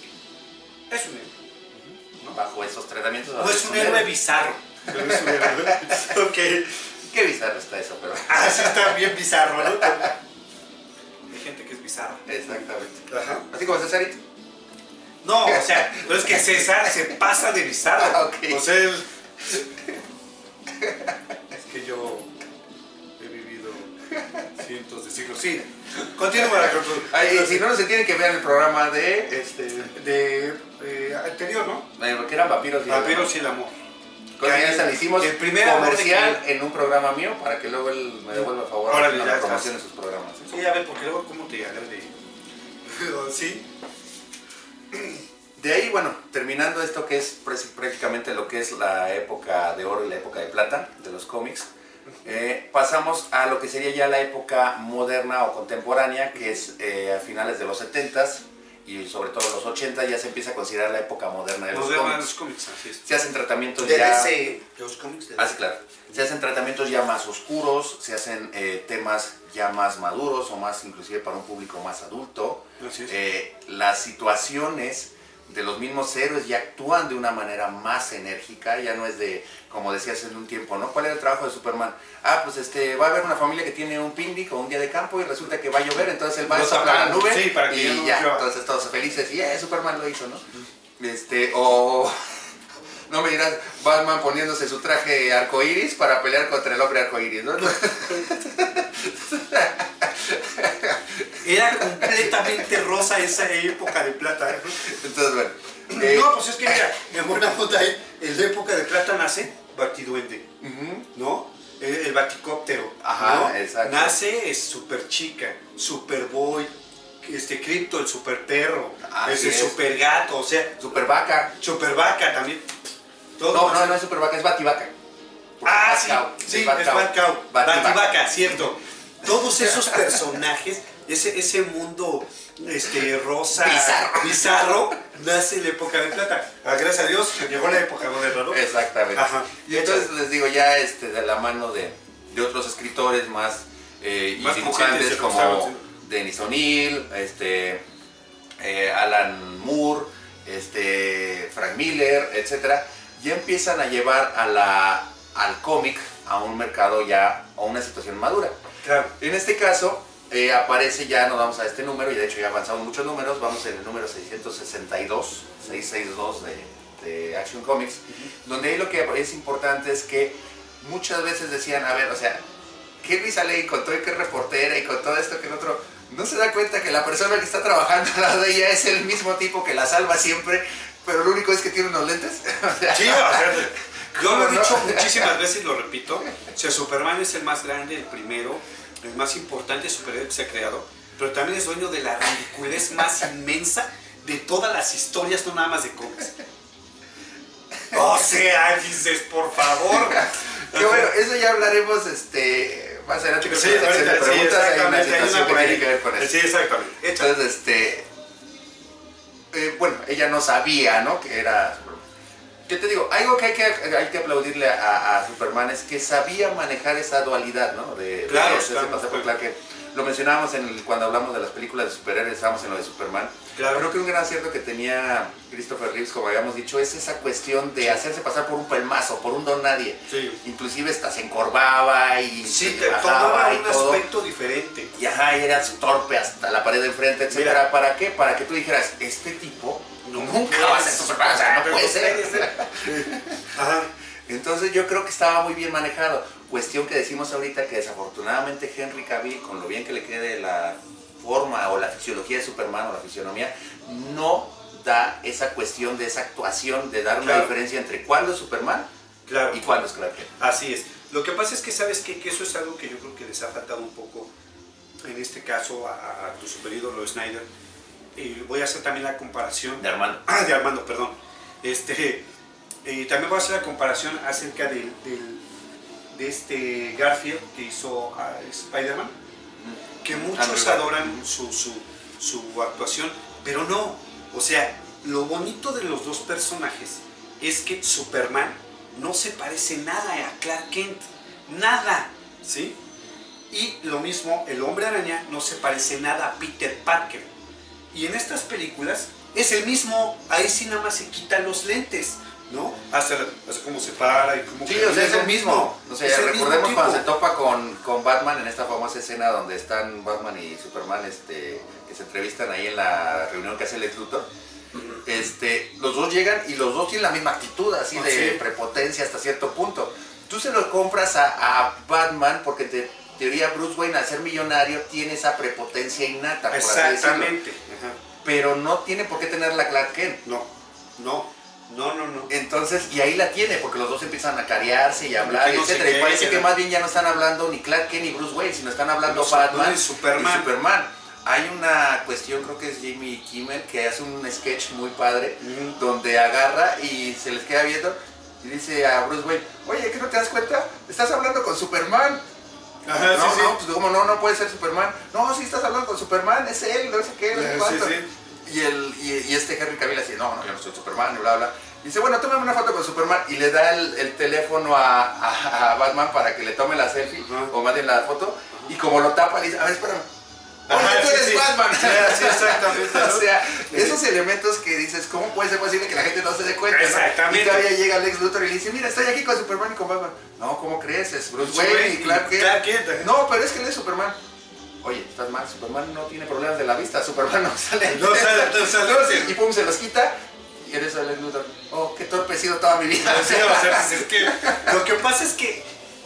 Es un héroe. ¿No? Bajo esos tratamientos. No es un, un héroe, héroe bizarro. Pero es un héroe. Ok. Qué bizarro está eso, pero... Ah, sí está bien bizarro, ¿no? Hay gente que es bizarra. Exactamente. Ajá. Así como Cesarito. No, o sea, pero es que César se pasa de bizarro. Okay. O sea, él... es que yo he vivido cientos de siglos. Sí, continúa con tu... Ay, si no, no se tiene que ver el programa de... este de eh, anterior, ¿no? Eh, porque eran vampiros y vampiros y el amor. Con ella le hicimos el primer comercial que... en un programa mío para que luego él me devuelva a favor ahora de la promoción de sus programas. ¿Sí? Sí, a ver, porque luego cómo te agrede. Sí. De ahí, bueno, terminando esto que es prácticamente lo que es la época de oro y la época de plata de los cómics, eh, pasamos a lo que sería ya la época moderna o contemporánea, que es eh, a finales de los setentas y sobre todo los ochenta ya se empieza a considerar la época moderna de los Moderna de cómics. los cómics, así es. Se hacen tratamientos De ya... D C, los cómics de Ah, D sí, C. claro. Se hacen tratamientos ya más oscuros, se hacen eh, temas ya más maduros o más inclusive para un público más adulto. Así es. Eh, las situaciones de los mismos héroes ya actúan de una manera más enérgica, ya no es de, como decías en un tiempo, ¿no? ¿Cuál era el trabajo de Superman? Ah, pues este, va a haber una familia que tiene un picnic o un día de campo y resulta que va a llover, entonces él va a Lo soplar la tapan, nube sí, para que y ya no ya, llueva. entonces todos felices y eh, Superman lo hizo, ¿no? Este, o... No me dirás, Batman poniéndose su traje arcoíris para pelear contra el hombre arcoíris, ¿no? Era completamente rosa esa época de plata. ¿eh? Entonces, bueno. Eh, No, pues es que mira, en buena nota, ¿eh? En la época de plata nace Batiduende, ujú. ¿no? El, el baticóptero, Ajá, ¿no? exacto. Nace es Super Chica, Superboy, este Crypto, el super perro, Así ese es. super gato, o sea, Super Vaca. super vaca también. Todo No, o no, sea, no es Super Vaca, es Bativaca. Ah, Bat sí, Cow, sí, Bat es Cow. Bat Cow, Bativaca. Bativaca, cierto. Todos esos personajes, ese, ese mundo este, rosa, Bizarro. bizarro, nace en la época de plata. Ah, gracias a Dios, llegó la época moderna, ¿no? Exactamente. Ajá. Y entonces les digo, ya este, de la mano de, de otros escritores más, eh, y Más dibujantes conscientes, como ¿sabes? Dennis O'Neil, este, eh, Alan Moore, este, Frank Miller, etcétera, ya empiezan a llevar a la, al cómic a un mercado ya, a una situación madura. Claro. En este caso, eh, aparece ya, nos vamos a este número, y de hecho ya avanzamos muchos números, vamos en el número seiscientos sesenta y dos, seiscientos sesenta y dos de, de Action Comics, uh-huh. Donde ahí lo que es importante es que muchas veces decían, a ver, o sea, Kirby sale y con todo y que es reportera y con todo esto que el otro, no se da cuenta que la persona que está trabajando al lado de ella es el mismo tipo que la salva siempre, pero lo único es que tiene unos lentes. O sea, sí, o sea, yo lo he no? dicho muchísimas veces y lo repito. O sea, Superman es el más grande, el primero, el más importante superhéroe que se ha creado, pero también es dueño de la ridiculez más inmensa de todas las historias, no nada más de cómics. O sea, dices, por favor. Que bueno, eso ya hablaremos este, más adelante. Sí, que ahorita, me preguntas, sí, hay una exactamente, hay situación una que por tiene ahí. que ver con eso. Sí, exactamente. Échale. Entonces, este, eh, bueno, ella no sabía, ¿no? Que era Superman. ¿Qué te digo? Algo que hay que, hay que aplaudirle a, a Superman es que sabía manejar esa dualidad, ¿no? De, Claro, de ese claro, pasar por claro. Clark Kent. Lo mencionábamos en el, cuando hablamos de las películas de superhéroes, estábamos en lo de Superman. Claro. Creo que un gran acierto que tenía Christopher Reeves, como habíamos dicho, es esa cuestión de hacerse pasar por un pelmazo, por un don nadie. Sí. Inclusive hasta se encorvaba y Sí, se te bajaba tomaba y un todo. aspecto diferente. Y ajá, y era torpe hasta la pared de enfrente, etcétera. Mira. ¿Para qué? Para que tú dijeras, este tipo No nunca puede va a ser ser Superman, o sea, no Superman, puede no ser. Ajá. Entonces yo creo que estaba muy bien manejado. Cuestión que decimos ahorita que desafortunadamente Henry Cavill, con lo bien que le quede la forma o la fisiología de Superman o la fisionomía, no da esa cuestión de esa actuación, de dar una Claro. diferencia entre cuándo es Superman Claro. y cuándo es Clark Kent. Así es. Lo que pasa es que, ¿sabes qué? Que eso es algo que yo creo que les ha faltado un poco, en este caso, a, a tu superídolo Snyder. Y voy a hacer también la comparación. De Armando. Ah, de Armando, perdón. Este, y también voy a hacer la comparación acerca del, del- de este Garfield que hizo a Spider-Man, que muchos Andrew adoran Garfield. su, su, su actuación, pero no. O sea, lo bonito de los dos personajes es que Superman no se parece nada a Clark Kent, nada, ¿sí? Y lo mismo, el Hombre Araña no se parece nada a Peter Parker. Y en estas películas es el mismo, ahí sí nada más se quitan los lentes, ¿no? Hasta, hasta cómo se para y cómo... Sí, o sea, es el mismo. O sea, Es el mismo recordemos tipo. cuando se topa con, con Batman en esta famosa escena donde están Batman y Superman, este, que se entrevistan ahí en la reunión que hace Lex Luthor. Este, los dos llegan y los dos tienen la misma actitud, así Ah, de sí. prepotencia hasta cierto punto. Tú se lo compras a, a Batman porque te teoría Bruce Wayne al ser millonario tiene esa prepotencia innata, por así decirlo. Exactamente. Ajá. Pero no tiene por qué tener la Clark Kent. No, no, no, no, no. Entonces, y ahí la tiene, porque los dos empiezan a carearse y a hablar, Que no sé etcétera. qué, Y parece que que no. más bien ya no están hablando ni Clark Kent ni Bruce Wayne, sino están hablando Los- Batman y Superman. y Superman. Hay una cuestión, creo que es Jimmy Kimmel, que hace un sketch muy padre, Ujú. donde agarra y se les queda viendo y dice a Bruce Wayne, oye, ¿qué no te das cuenta? Estás hablando con Superman. Ajá, no, sí, no, sí. pues como no, no puede ser Superman. No, sí estás hablando con Superman, es él, no sé qué, no sé Sí, cuánto. sí. Y, el, y, y este Henry Cavill así, no, no, yo no soy Superman, y bla, bla. Y dice, bueno, tómame una foto con Superman. Y le da el, el teléfono a, a, a Batman para que le tome la selfie, uh-huh. o más bien la foto. Uh-huh. Y como lo tapa, le dice, a ver, espérame. Oye, tú eres sí, Batman. Sí, sí, exactamente. O sea, esos elementos que dices, ¿cómo puede ser posible que la gente no se dé cuenta? Exactamente. ¿No? Y todavía llega Lex Luthor y le dice, mira, estoy aquí con Superman y con Batman. No, ¿cómo crees? Es Bruce Wayne y Clark Kent. Clark Kent. No, pero es que él es Superman. Oye, estás mal, Superman no tiene problemas de la vista, Superman no sale. No sale, no sale. No, y pum, se los quita. Y eres Lex Luthor. Oh, qué torpe he sido toda mi vida. Sí, o sea, es que lo que pasa es que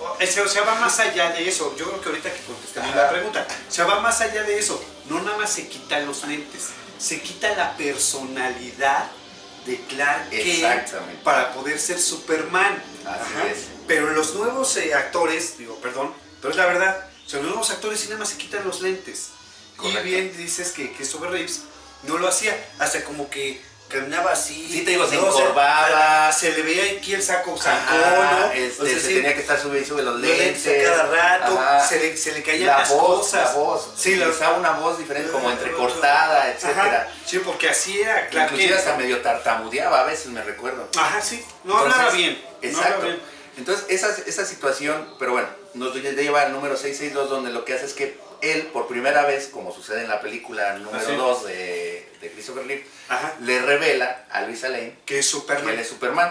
o sea, va más allá de eso. Yo creo que ahorita que contestemos la pregunta, o sea, va más allá de eso. No nada más se quitan los lentes, se quita la personalidad de Clark Kent para poder ser Superman. Así Ajá. es. Pero los nuevos eh, actores, digo, perdón, pero es la verdad, o sea, los nuevos actores sí nada más se quitan los lentes. Correcto. Y bien dices que Christopher Reeves no lo hacía, hasta como que caminaba así. Sí, te digo, se encorvaba. Se, se le veía aquí el saco sacó, ¿no? Este, o sea, se sí, tenía que estar subiendo y sube los lentes. lentes cada rato, se le, se le caían la las voz, cosas. La voz, sí, la usaba una voz diferente, como entrecortada, etcétera. Ajá, sí, porque así era, claro. Inclusive hasta medio tartamudeaba a veces, me recuerdo. Ajá, sí, no Entonces, hablaba bien. Exacto. No hablaba bien. Entonces, esa, esa situación, pero bueno, nos lleva al número seiscientos sesenta y dos, donde lo que hace es que él, por primera vez, como sucede en la película número dos ¿Ah, sí? de, de Christopher Reeve, le revela a Luisa Lane que es Superman. Que él es Superman.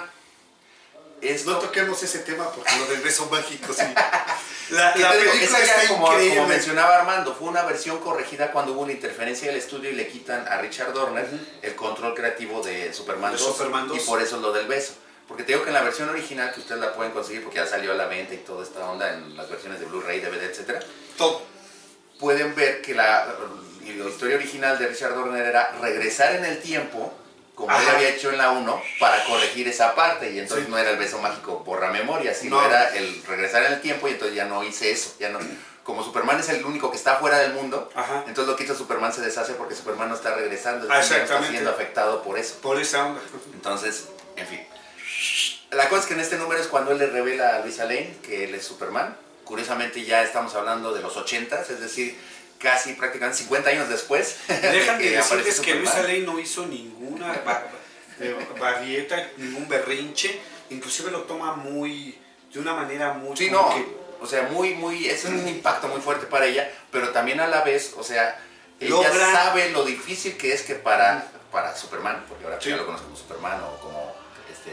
Esto... No toquemos ese tema porque lo del beso mágico, sí. La, la película es que está como, increíble. Como mencionaba Armando, fue una versión corregida cuando hubo una interferencia del estudio y le quitan a Richard Donner uh-huh. el control creativo de Superman, de dos, Superman dos. Y por eso lo del beso. Porque te digo que en la versión original, que ustedes la pueden conseguir porque ya salió a la venta y toda esta onda en las versiones de Blu-ray, D V D, etcétera. Todo. Pueden ver que la, la historia original de Richard Donner era regresar en el tiempo, como Ajá. él había hecho en la uno, para corregir esa parte. Y entonces sí. no era el beso mágico borra memoria, sino no. era el regresar en el tiempo y entonces ya no hice eso. Ya no, como Superman es el único que está fuera del mundo, Ajá. entonces lo que hizo Superman se deshace porque Superman no está regresando, ah, está siendo afectado por eso. Por esa onda. Entonces, en fin. La cosa es que en este número es cuando él le revela a Luisa Lane que él es Superman. Curiosamente ya estamos hablando de los ochentas, es decir, casi prácticamente cincuenta años después. Dejan de, de decirles que Luisa Lane no hizo ninguna barrieta, ningún berrinche, inclusive lo toma muy, de una manera muy... Sí, no, que, o sea, muy, muy, es un impacto muy fuerte para ella, pero también a la vez, o sea, logra... ella sabe lo difícil que es que para, para Superman, porque ahora sí. ya lo conozco como Superman o como este,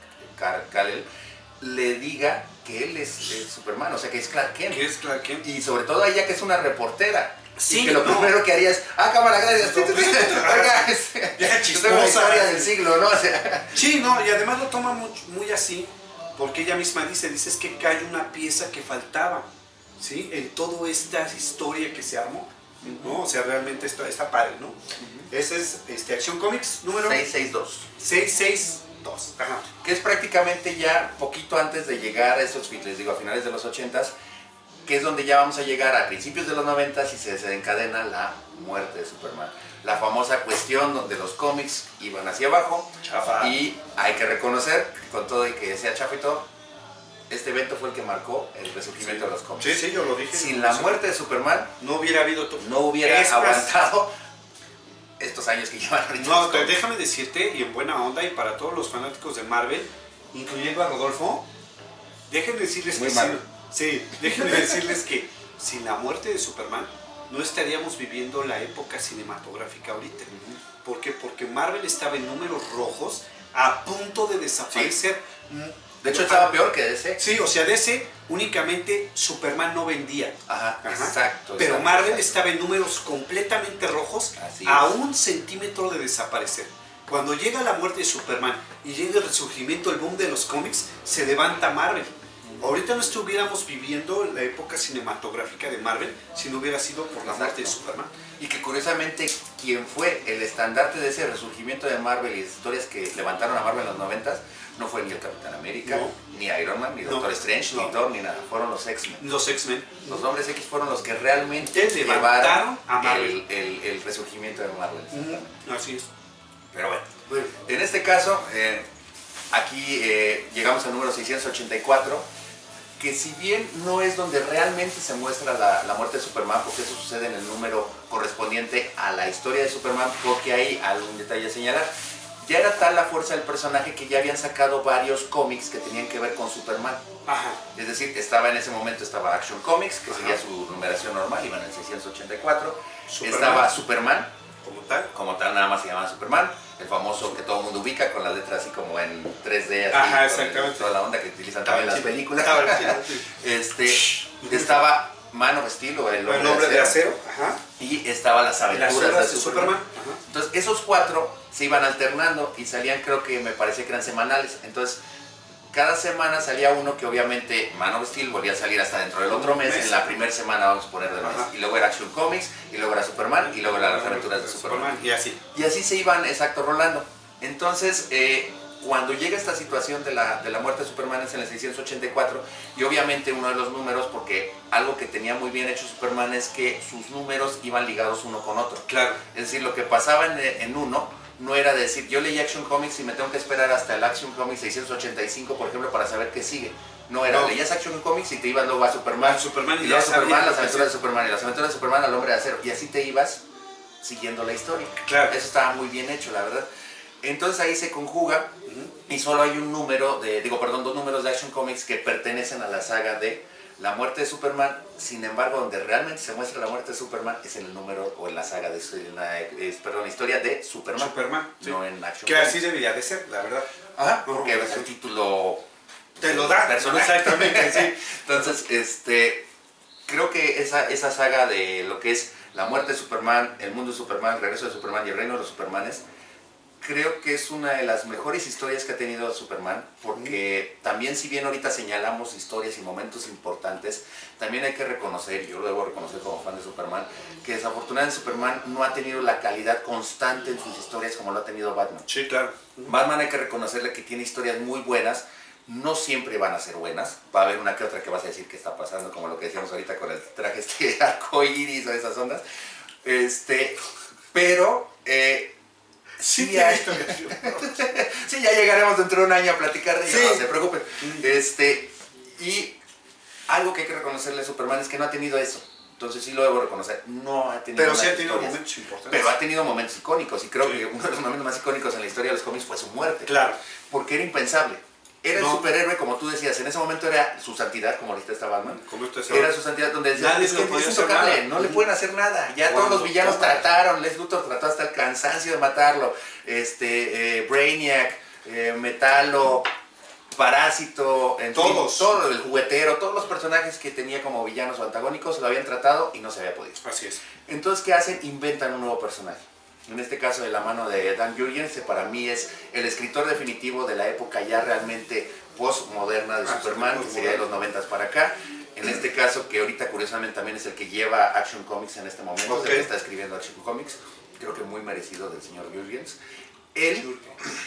Kal-El, le diga que él es, es Superman, o sea, que es Clark Kent. Que es Clark Kent. Y sobre todo a ella que es una reportera. Sí, y que lo no. primero que haría es, ah, cámara, gracias. Oiga, es, ya chistosa. La historia del siglo, ¿no? O sea, sí, no, y además lo toma muy, muy así, porque ella misma dice, dice, es que cae una pieza que faltaba, ¿sí? En toda esta historia que se armó, ¿no? O sea, realmente está, está padre, ¿no? Uh-huh. Ese es este, Action Comics número... seiscientos sesenta y dos. seiscientos sesenta y dos. Ajá. Que es prácticamente ya poquito antes de llegar a esos, les digo, a finales de los ochentas, que es donde ya vamos a llegar a principios de los noventas y se desencadena la muerte de Superman. La famosa cuestión donde los cómics iban hacia abajo. Chafa. Y hay que reconocer, con todo y que sea chafa y todo, este evento fue el que marcó el resurgimiento sí. de los cómics. Sí, sí, yo lo dije. Sin la muerte de Superman, no hubiera habido... No hubiera es aguantado más... estos años que llevan ahorita. No, déjame decirte, y en buena onda, y para todos los fanáticos de Marvel, incluyendo a Rodolfo, déjenme decirles Muy que... mal. Sí, déjenme decirles que sin la muerte de Superman no estaríamos viviendo la época cinematográfica ahorita. Uh-huh. ¿Por qué? Porque Marvel estaba en números rojos a punto de desaparecer. Sí. De hecho estaba peor que D C. Sí, o sea, D C únicamente Superman no vendía. Ajá, Ajá. exacto. Pero exacto, Marvel exacto. estaba en números completamente rojos Así a es. un centímetro de desaparecer. Cuando llega la muerte de Superman y llega el resurgimiento, el boom de los cómics, se levanta Marvel. Ahorita no estuviéramos viviendo la época cinematográfica de Marvel si no hubiera sido por la Exacto. muerte de Superman. Y que curiosamente quien fue el estandarte de ese resurgimiento de Marvel y las historias que levantaron a Marvel en los noventas no fue ni el Capitán América, no. ni Iron Man, ni Doctor no. Strange, no. ni Thor, ni nada. Fueron los X-Men. Los X-Men. Los Hombres X fueron los que realmente levantaron a Marvel. El, el, el resurgimiento de Marvel. Mm, así es. Pero bueno, bueno. en este caso, eh, aquí eh, llegamos al número seiscientos ochenta y cuatro. que si bien no es donde realmente se muestra la, la muerte de Superman, porque eso sucede en el número correspondiente a la historia de Superman, porque hay algún detalle a señalar. Ya era tal la fuerza del personaje que ya habían sacado varios cómics que tenían que ver con Superman. Ajá. Es decir, estaba en ese momento estaba Action Comics, que Ajá. seguía su numeración normal, iban en el seiscientos ochenta y cuatro. Superman. Estaba Superman, como tal. Como tal, nada más se llamaba Superman. El famoso que todo el mundo ubica con las letras así como en tres D. Así, Ajá, con exactamente. el, toda la onda que utilizan también en las películas. Este, estaba Man of Steel o El Hombre, el hombre de, acero. de Acero. Ajá. Y estaba Las Aventuras las de, de Superman. Superman. Ajá. Entonces, esos cuatro se iban alternando y salían, creo que me parecía que eran semanales. Entonces, cada semana salía uno que obviamente Man of Steel volvía a salir hasta dentro del otro mes. mes. En la primera semana, vamos a poner del mes. Y luego era Action Comics, y luego era Superman, y luego eran Las Aventuras de Superman. Superman. Y así. Y así se iban, exacto, rolando. Entonces, eh, cuando llega esta situación de la, de la muerte de Superman es en el seiscientos ochenta y cuatro, y obviamente uno de los números, porque algo que tenía muy bien hecho Superman es que sus números iban ligados uno con otro. Claro. Es decir, lo que pasaba en, en uno no era de decir, yo leí Action Comics y me tengo que esperar hasta el Action Comics seiscientos ochenta y cinco, por ejemplo, para saber qué sigue. No era, no. Leías Action Comics y te ibas luego a Superman, Superman y, y luego a Superman, Las Aventuras de Superman, y Las Aventuras de Superman al Hombre de Acero, y así te ibas siguiendo la historia. Claro. Eso estaba muy bien hecho, la verdad. Entonces ahí se conjuga, uh-huh. y solo hay un número, de, digo, perdón, dos números de Action Comics que pertenecen a la saga de la muerte de Superman. Sin embargo, donde realmente se muestra la muerte de Superman es en el número, o en la saga de, en la, es, perdón, la historia de Superman. Superman, no sí. en Action Que Comics. así debería de ser, la verdad. Ajá, porque no, es el título... Te lo da, personal. Exactamente, sí. Entonces, este, creo que esa, esa saga de lo que es la muerte de Superman, el mundo de Superman, el regreso de Superman y el reino de los Supermanes, creo que es una de las mejores historias que ha tenido Superman, porque mm. también, si bien ahorita señalamos historias y momentos importantes, también hay que reconocer, yo lo debo reconocer como fan de Superman, que desafortunadamente Superman no ha tenido la calidad constante en sus historias como lo ha tenido Batman. Sí, claro. Batman hay que reconocerle que tiene historias muy buenas, no siempre van a ser buenas, va a haber una que otra que vas a decir que está pasando, como lo que decíamos ahorita con el traje este arcoíris o esas ondas, este, pero... Eh, Sí, sí, hay... sí, ya llegaremos dentro de un año a platicar de ello, sí. No se preocupen. Este, y algo que hay que reconocerle a Superman es que no ha tenido eso. Entonces sí lo debo reconocer. No ha tenido Pero sí ha tenido momentos importantes. Pero ha tenido momentos icónicos. Y creo sí. que uno de los momentos más icónicos en la historia de los cómics fue su muerte. Claro. Porque era impensable. Era no. el superhéroe, como tú decías, en ese momento era su santidad, como ahorita está Batman. Como esto era su santidad, donde decía, nadie es, lo que es intocable, no le pueden hacer nada. Ya todos los villanos trataron, Lex Luthor trató hasta el cansancio de matarlo. Este, eh, Brainiac, eh, Metalo, Parásito, en todos. Fin, todo el juguetero, todos los personajes que tenía como villanos o antagónicos lo habían tratado y no se había podido. Así es. Entonces, ¿qué hacen? Inventan un nuevo personaje. En este caso, de la mano de Dan Jurgens, que para mí es el escritor definitivo de la época ya realmente postmoderna de ah, Superman, que sería de los noventas para acá. En este caso, que ahorita curiosamente también es el que lleva Action Comics en este momento, okay. el que está escribiendo Action Comics, creo que muy merecido del señor Jurgens. Él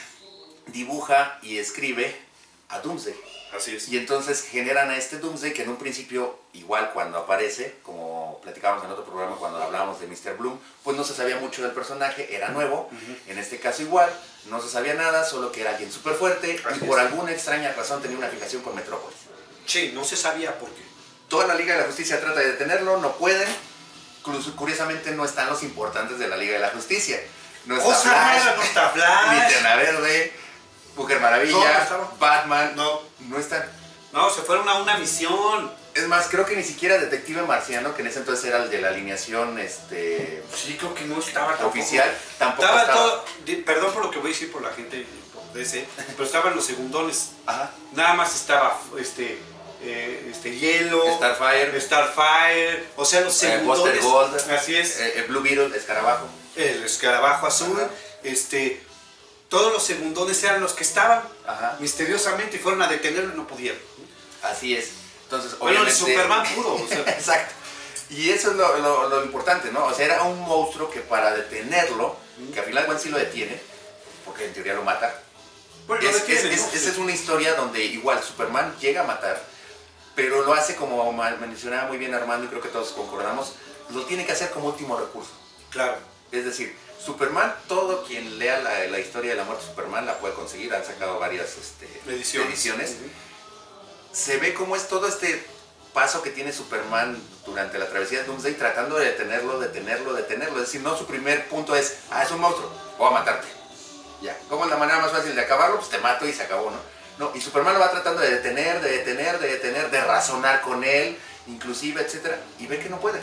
dibuja y escribe a Doomsday. Así es. Y entonces generan a este Doomsday que en un principio, igual cuando aparece, como platicábamos en otro programa cuando hablábamos de mister Bloom, pues no se sabía mucho del personaje, era nuevo, uh-huh. en este caso igual, no se sabía nada, solo que era alguien súper fuerte y por alguna extraña razón tenía una fijación con Metrópolis. Sí, no se sabía por qué. Toda la Liga de la Justicia trata de detenerlo, no pueden, curiosamente no están los importantes de la Liga de la Justicia. No está o sea, Flash, no está Flash, Linterna Verde, Mujer Maravilla, no, Batman, no. no están. No, se fueron a una misión. Es más, creo que ni siquiera Detective Marciano, que en ese entonces era el de la alineación, este... Sí, creo que no estaba oficial, tampoco, tampoco estaba. estaba. Todo, perdón por lo que voy a decir por la gente por D C, pero estaban los segundones. Ajá. Nada más estaba este, eh, este Hielo, Starfire, Starfire, o sea, los segundones. Eh, Buster Gold, así es. Eh, el Blue Beetle, Escarabajo. El Escarabajo Azul, ajá. este... Todos los segundones eran los que estaban, ajá. misteriosamente, y fueron a detenerlo y no pudieron. Así es. Entonces, bueno, obviamente... el Superman pudo. O sea. Exacto. Y eso es lo, lo, lo importante, ¿no? O sea, era un monstruo que para detenerlo, mm. que al final igual sí lo detiene, porque en teoría lo mata. Bueno, es, detiene, es, ¿no? es, esa es una historia donde igual Superman llega a matar, pero lo hace como mencionaba muy bien Armando, y creo que todos concordamos, lo tiene que hacer como último recurso. Claro. Es decir, Superman, todo quien lea la, la historia de la muerte de Superman la puede conseguir, han sacado varias este, ediciones. ediciones. Uh-huh. se ve cómo es todo este paso que tiene Superman durante la travesía de Doomsday tratando de detenerlo, detenerlo, detenerlo. Es decir, no, su primer punto es, ah, es un monstruo, voy a matarte. Ya, ¿cómo es la manera más fácil de acabarlo? Pues te mato y se acabó, ¿no? No, y Superman lo va tratando de detener, de detener, de detener, de razonar con él, inclusive, etcétera, y ve que no puede.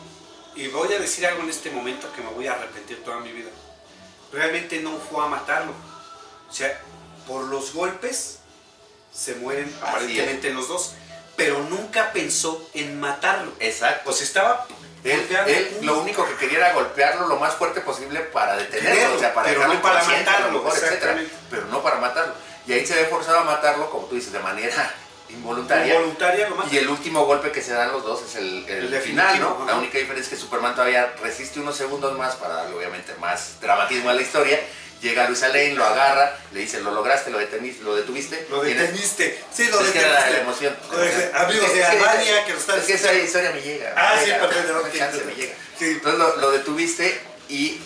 Y voy a decir algo en este momento que me voy a arrepentir toda mi vida. Realmente no fue a matarlo. O sea, por los golpes se mueren Así aparentemente es. los dos, pero nunca pensó en matarlo. Exacto. Pues estaba... Él, él lo único que quería era golpearlo lo más fuerte posible para detenerlo, Tenerlo, o sea, para pero dejarlo no para inconsciente, a lo matarlo, mejor, etcétera, exactamente. pero no para matarlo. Y ahí se ve forzado a matarlo, como tú dices, de manera involuntaria. Involuntaria lo mata. Y el último golpe que se dan los dos es el, el, El final, ¿no? definitivo, La ajá. única diferencia es que Superman todavía resiste unos segundos más para darle obviamente más dramatismo a la historia. Llega Luisa Lane, lo agarra, le dice, lo lograste, lo deteniste, lo detuviste. Lo Tienes- deteniste. Sí, lo es que deteniste. era la emoción. Lo dije, amigos Es que- de es que- Albania que lo están Es que esa historia me llega. Ah, me sí, llega, perdón, me ok, chance, ok. me llega. Sí. Entonces lo, lo detuviste y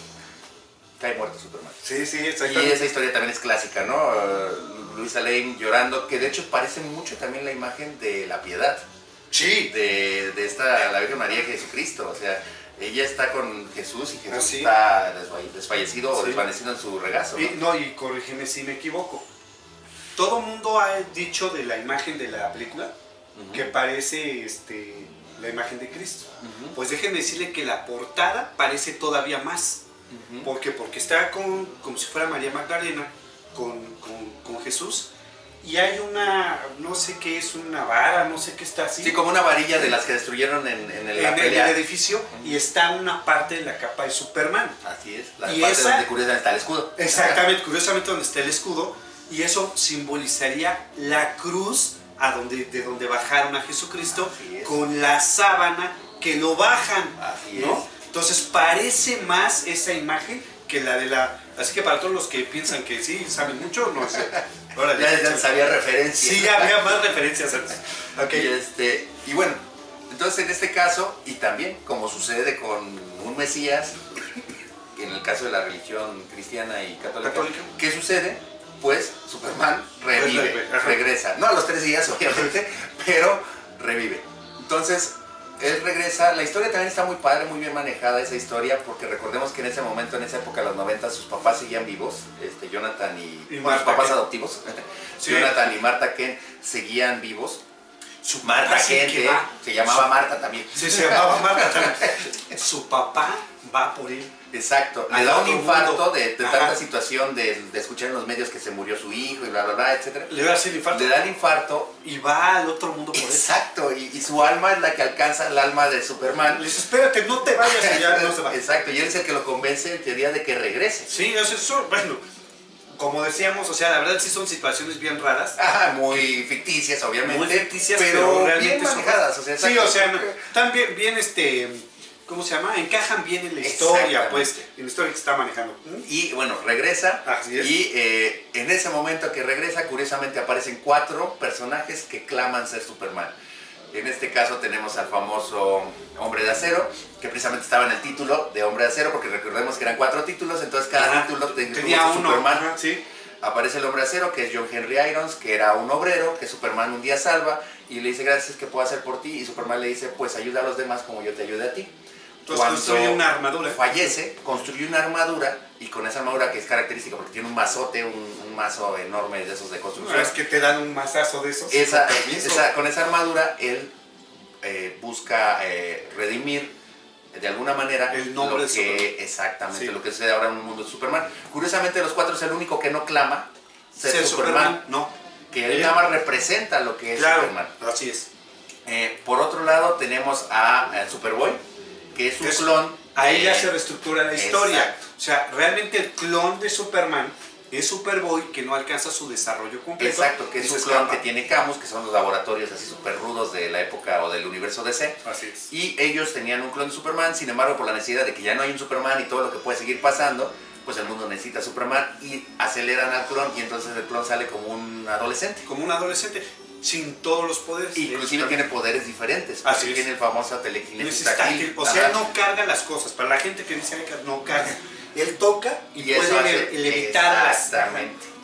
cae muerto Superman. Sí, sí, Y exactamente. esa historia también es clásica, ¿no? Uh, Luisa Lane llorando, que de hecho parece mucho también la imagen de la Piedad, Sí. de, de esta, la Virgen María y Jesucristo, o sea, ella está con Jesús y Jesús Ah, sí. está desfa- desfallecido o Sí. desvanecido en su regazo, ¿no? Y, no, y corrígeme si me equivoco. Todo mundo ha dicho de la imagen de la película Ujú. que parece este, la imagen de Cristo. Ujú. Pues déjenme decirle que la portada parece todavía más. Ujú. ¿Por qué? Porque está con, como si fuera María Magdalena con, con, con Jesús. Y hay una, no sé qué es, una vara, no sé qué está así. Sí, como una varilla de las que destruyeron en, en el, en la el, pelea. edificio. Y está una parte de la capa de Superman. Así es, la Y parte esa- donde curiosamente está el escudo. Exactamente, curiosamente donde está el escudo, y eso simbolizaría la cruz a donde, de donde bajaron a Jesucristo Así es. con la sábana que lo bajan, Así ¿no? es. Entonces parece más esa imagen que la de la... Así que para todos los que piensan que sí, saben mucho, no es cierto. Ahora, Ya, ya sabía referencia. Sí, había más referencias antes. Ok. Y, este, y bueno, entonces en este caso, y también como sucede con un Mesías, en el caso de la religión cristiana y católica, Católica. ¿qué sucede? Pues Superman revive, Revive, ajá. regresa. No a los tres días, obviamente, pero revive. Entonces, él regresa. La historia también está muy padre, muy bien manejada esa historia, porque recordemos que en ese momento, en esa época, los noventa, sus papás seguían vivos, este, Jonathan y, Y bueno, Martha sus papás Kent. adoptivos, Sí. Jonathan y Martha Kent seguían vivos. Su Marta papá sí Kent, que ¿eh? va. Se llamaba Marta también. Sí, se llamaba Marta también. Su papá va por él. Exacto, le Al da un otro infarto mundo. de, de Ajá. tanta situación de, de escuchar en los medios que se murió su hijo y bla, bla, bla, etcétera. Le da así el infarto. Le da el infarto. Y va al otro mundo por él. Exacto, y, y su alma es la que alcanza el alma de Superman. Le dice, espérate, no te vayas y ya no se va. Exacto, y él es el que lo convence en teoría de que regrese. Sí, eso es eso. Bueno, como decíamos, o sea, la verdad sí son situaciones bien raras. Ajá, muy ficticias, obviamente. Muy ficticias, pero, pero realmente bien son- manejadas. O sea, Sí, exacto. o sea, no, están bien, bien, este, ¿cómo se llama? Encajan bien en la historia, Exactamente. pues, en la historia que se está manejando. Y bueno, regresa. Así es. Y eh, en ese momento que regresa, curiosamente aparecen cuatro personajes que claman ser Superman. En este caso tenemos al famoso Hombre de Acero, que precisamente estaba en el título de Hombre de Acero, porque recordemos que eran cuatro títulos, entonces cada Ajá. título tenía Tenía su uno, Superman. ajá, sí. Aparece el Hombre de Acero, que es John Henry Irons, que era un obrero, que Superman un día salva, y le dice, gracias, ¿qué puedo hacer por ti? Y Superman le dice, pues ayuda a los demás como yo te ayude a ti. Entonces construye una armadura. Fallece, construye una armadura, y con esa armadura que es característica porque tiene un mazote, un, un mazo enorme de esos de No, construcción. es que te dan un mazazo de esos. Esa, con permiso. esa- con esa armadura él eh, busca eh, redimir de alguna manera El nombre lo de que Superman. exactamente Sí. lo que sucede ahora en un mundo de Superman. Curiosamente los cuatro es el único que no clama ser, Ser Superman, no. que él Él- nada más representa lo que es Claro, Superman. así es. Eh, por otro lado tenemos a, a Superboy, que es un Es- clon. Ahí ya eh, se reestructura la historia. exacto. O sea, realmente el clon de Superman es Superboy que no alcanza su desarrollo completo. Exacto, que y es se un clon escapa. que tiene Camus, que son los laboratorios así súper rudos de la época o del universo D C. Así es. Y ellos tenían un clon de Superman, sin embargo, por la necesidad de que ya no hay un Superman y todo lo que puede seguir pasando, pues el mundo necesita Superman y aceleran al clon y entonces el clon sale como un adolescente. Como un adolescente, sin todos los poderes. Inclusive Es- tiene poderes diferentes. Así porque es. tiene el famoso telequinesis Necesita táctil. que- o sea, Ajá. no carga las cosas. Para la gente que dice que no carga, él toca y, Y eso puede hace- le- levitar las... exactamente.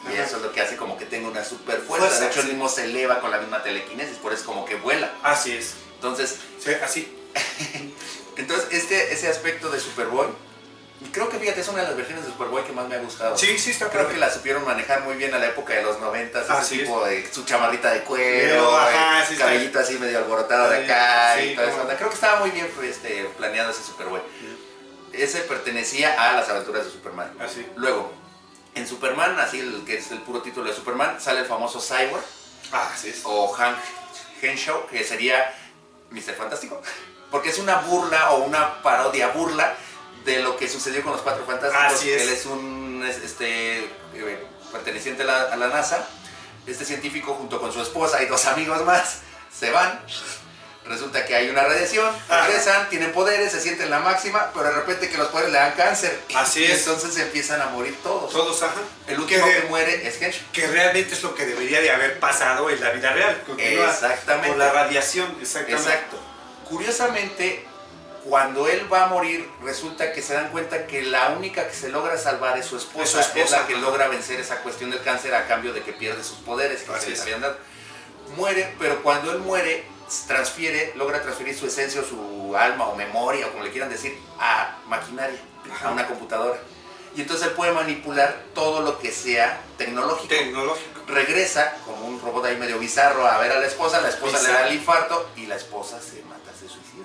Y Ajá. eso es lo que hace como que tenga una super fuerza. Fuerza, De hecho, sí. el mismo se eleva con la misma telequinesis, por eso es como que vuela. Así es. Entonces, Sí, así. entonces este, ese aspecto de Superboy, creo que fíjate, es una de las versiones de Superboy que más me ha gustado. Sí, sí, está Creo padre. que la supieron manejar muy bien a la época de los noventas, Así ese es. tipo de su chamarrita de cuero, Pero, ajá, el sí está. cabellito así medio alborotado de Sí, acá sí, y toda esa como- onda. Creo que estaba muy bien este, planeado ese Superboy. Ese pertenecía a las aventuras de Superman. Así. Luego, en Superman, así el que es el puro título de Superman, sale el famoso Cyborg Ah, así es. o Hank Henshaw, que sería mister Fantástico, porque es una burla o una parodia burla de lo que sucedió con los Cuatro Fantásticos. Así es. Él es un es- este eh, perteneciente a la, a la NASA. Este científico junto con su esposa y dos amigos más se van. Resulta que hay una radiación, regresan, tienen poderes, se sienten la máxima, pero de repente que los poderes le dan cáncer. Así y es. entonces empiezan a morir todos. Todos, ajá. El último que, que muere es Henshaw. que realmente es lo que debería de haber pasado en la vida real. Continúa Exactamente. Con la radiación, exactamente. Exacto. Curiosamente, cuando él va a morir, resulta que se dan cuenta que la única que se logra salvar es su esposa. Es su esposa, Es la que ajá. logra vencer esa cuestión del cáncer a cambio de que pierde sus poderes que Así se les es. habían dado. Muere, pero cuando él muere, transfiere, logra transferir su esencia o su alma o memoria o como le quieran decir a maquinaria, Ajá. a una computadora. Y entonces él puede manipular todo lo que sea tecnológico. Tecnológico. Regresa como un robot ahí medio bizarro a ver a la esposa, la esposa le da Bizarro. el infarto y la esposa se mata, se suicida.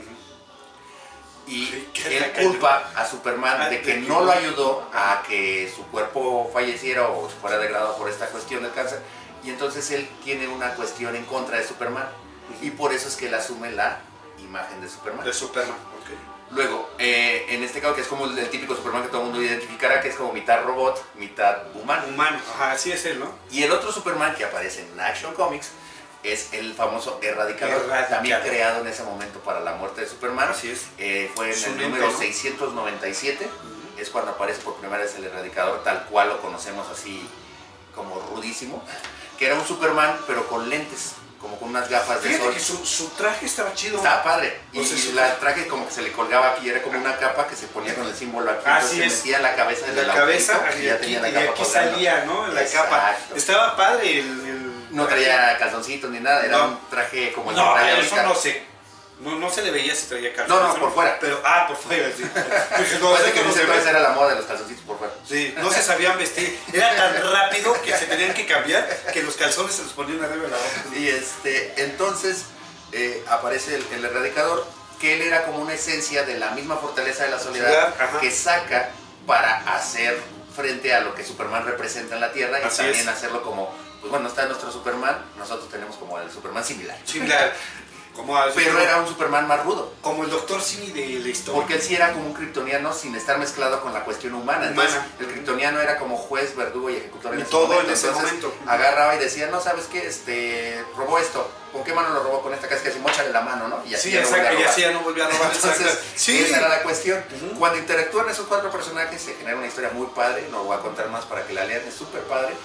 Ujú. Y Sí, qué él tacaño. culpa a Superman Ah, de que de que no no. lo ayudó a que su cuerpo falleciera o se fuera degradado por esta cuestión del cáncer. Y entonces él tiene una cuestión en contra de Superman. Y por eso es que él asume la imagen de Superman. De Superman, ok. Luego, eh, en este caso que es como el, el típico Superman que todo el mundo identificará, que es como mitad robot, mitad humano. Humano, ajá, así es él, ¿no? Y el otro Superman que aparece en Action Comics es el famoso Erradicador, Erradicador. también creado en ese momento para la muerte de Superman. Así es. Eh, fue en Su el mente, número ¿no? seiscientos noventa y siete, Ujú. es cuando aparece por primera vez el Erradicador tal cual lo conocemos así como rudísimo, que era un Superman pero con lentes, como con unas gafas de Fíjate sol. que su, su traje estaba chido. Estaba padre. Y O sea, su- la traje como que se le colgaba aquí, era como una capa que se ponía con el símbolo aquí. Así entonces es. se metía en la cabeza En de la cabeza, y y ya aquí, tenía la y capa aquí colgando. salía, ¿no? La Exacto. capa. Estaba padre el... el No traía calzoncitos ni nada, era No. un traje como el que No, trae eso ahorita. no sé. No, no se le veía si traía calzones. No, no, por fuera. Pero, ah, por fuera, sí. Dije, no, Parece sé que en cómo ese se entonces ve. era la moda de los calzoncitos por fuera. Sí, no se sabían vestir. Era tan rápido que se tenían que cambiar que los calzones se los ponían arriba de la boca. Y este, entonces eh, aparece el, el Erradicador, que él era como una esencia de la misma fortaleza de la soledad Ciudad, ajá. que saca para hacer frente a lo que Superman representa en la Tierra y Así también es. hacerlo como, pues bueno, está nuestro Superman, nosotros tenemos como el Superman similar. Similar. Como, a- Pero era un Superman más rudo, como el doctor Simi de la historia. porque él sí era como un kryptoniano sin estar mezclado con la cuestión humana. Entonces, Humana. el kryptoniano era como juez, verdugo y ejecutor en Y ese todo momento. en ese Entonces, momento. agarraba y decía, no, ¿sabes qué? Este, robó esto. ¿Con qué mano lo robó? Con esta casi casi mochale la mano, ¿no? Y así Sí, ya no volvió a exacto, y robar. así ya no volvió a robar. Entonces, exacto. Sí. esa era la cuestión. Ujú. Cuando interactúan esos cuatro personajes se genera una historia muy padre, no lo voy a contar más para que la lean, es súper padre.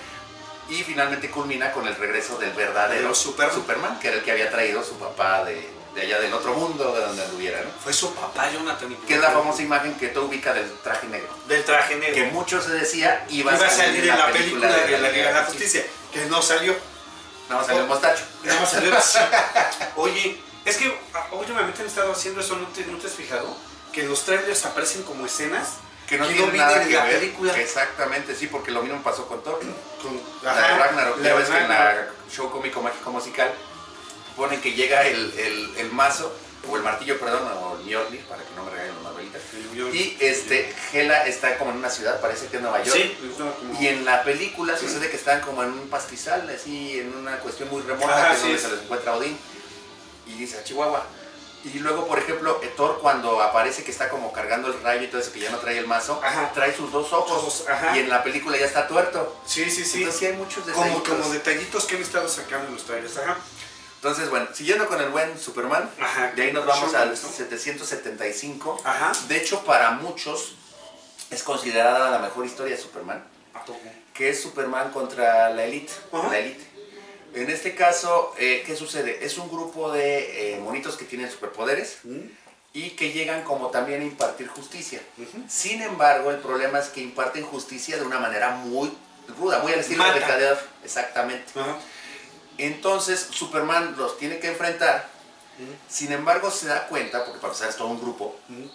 Y finalmente culmina con el regreso del verdadero Del Superman. Superman, que era el que había traído su papá de, de allá del otro mundo, de donde anduviera, ¿no? Fue su papá, Jonathan. Que es la famosa imagen que tú ubicas del traje negro. Del traje negro. Que mucho se decía iba, Iba a salir en la película de la Liga de la Justicia, que no salió. Nada más salió el mostacho. Nada más salió así. Oye, es que ah, últimamente han estado haciendo eso, ¿no te, no te has fijado? Que en los trailers aparecen como escenas Que no que tiene no vienen nada en que la ver. película. Exactamente, sí, porque lo mismo pasó con Thor. con La de Ragnarok, ya ves que en la show cómico mágico musical ponen que llega el, el, el mazo, o el martillo, perdón, o el Mjolnir, para que no me regalen los Marvelitas. Y este, Hela está como en una ciudad, parece que es Nueva York. Sí, es una como- Y en la película sucede que están como en un pastizal, así, en una cuestión muy remota, Ajá, que es sí, donde es. se les encuentra Odín. Y dice, a Chihuahua. Y luego, por ejemplo, Thor cuando aparece que está como cargando el rayo y todo eso, que ya no trae el mazo, Ajá. trae sus dos ojos. Ojos, ajá. Y en la película ya está tuerto. Sí, sí, sí. Entonces sí hay muchos como, detallitos. como detallitos que han estado sacando en los trailers. Ajá. Entonces, bueno, siguiendo con el buen Superman, Ajá. de ahí nos vamos Sean al Connery, ¿no? setecientos setenta y cinco. Ajá. De hecho, para muchos es considerada la mejor historia de Superman, ¿A poco? que es Superman contra la Elite. Ajá. La Elite. En este caso, eh, ¿qué sucede? Es un grupo de eh, monitos que tienen superpoderes ¿Mm? y que llegan como también a impartir justicia. Ujú. Sin embargo, el problema es que imparten justicia de una manera muy ruda, muy al estilo Mata. de Gladiador, exactamente. Ajá. Entonces Superman los tiene que enfrentar, Ujú. sin embargo se da cuenta, porque para empezar es todo un grupo, Ujú.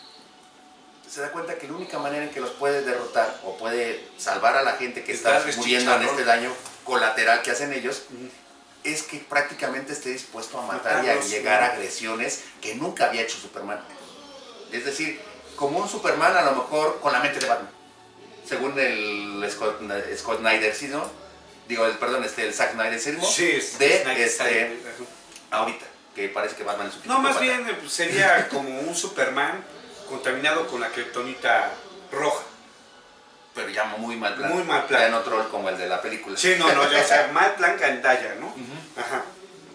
se da cuenta que la única manera en que los puede derrotar o puede salvar a la gente que Es está darles muriendo en chicharrón. este daño colateral que hacen ellos, Ujú. es que prácticamente esté dispuesto a matar y a Matarlos, llegar a ¿no? agresiones que nunca había hecho Superman. Es decir, como un Superman a lo mejor con la mente de Batman, según el Scott, Scott Snyder, ¿sí, no? Digo, el, perdón, este, el Zack Snyder, ¿sí, no? Sí, es- de Snyder, este, Snyder. ahorita, que parece que Batman es un No, más psicópata. bien eh, sería como un Superman contaminado con la kriptonita roja. Pero ya muy mal plan. Muy mal plan. Ya no troll como el de la película. Sí, no, no, ya, o sea, mal plan gandalla, ¿no? Ujú. Ajá.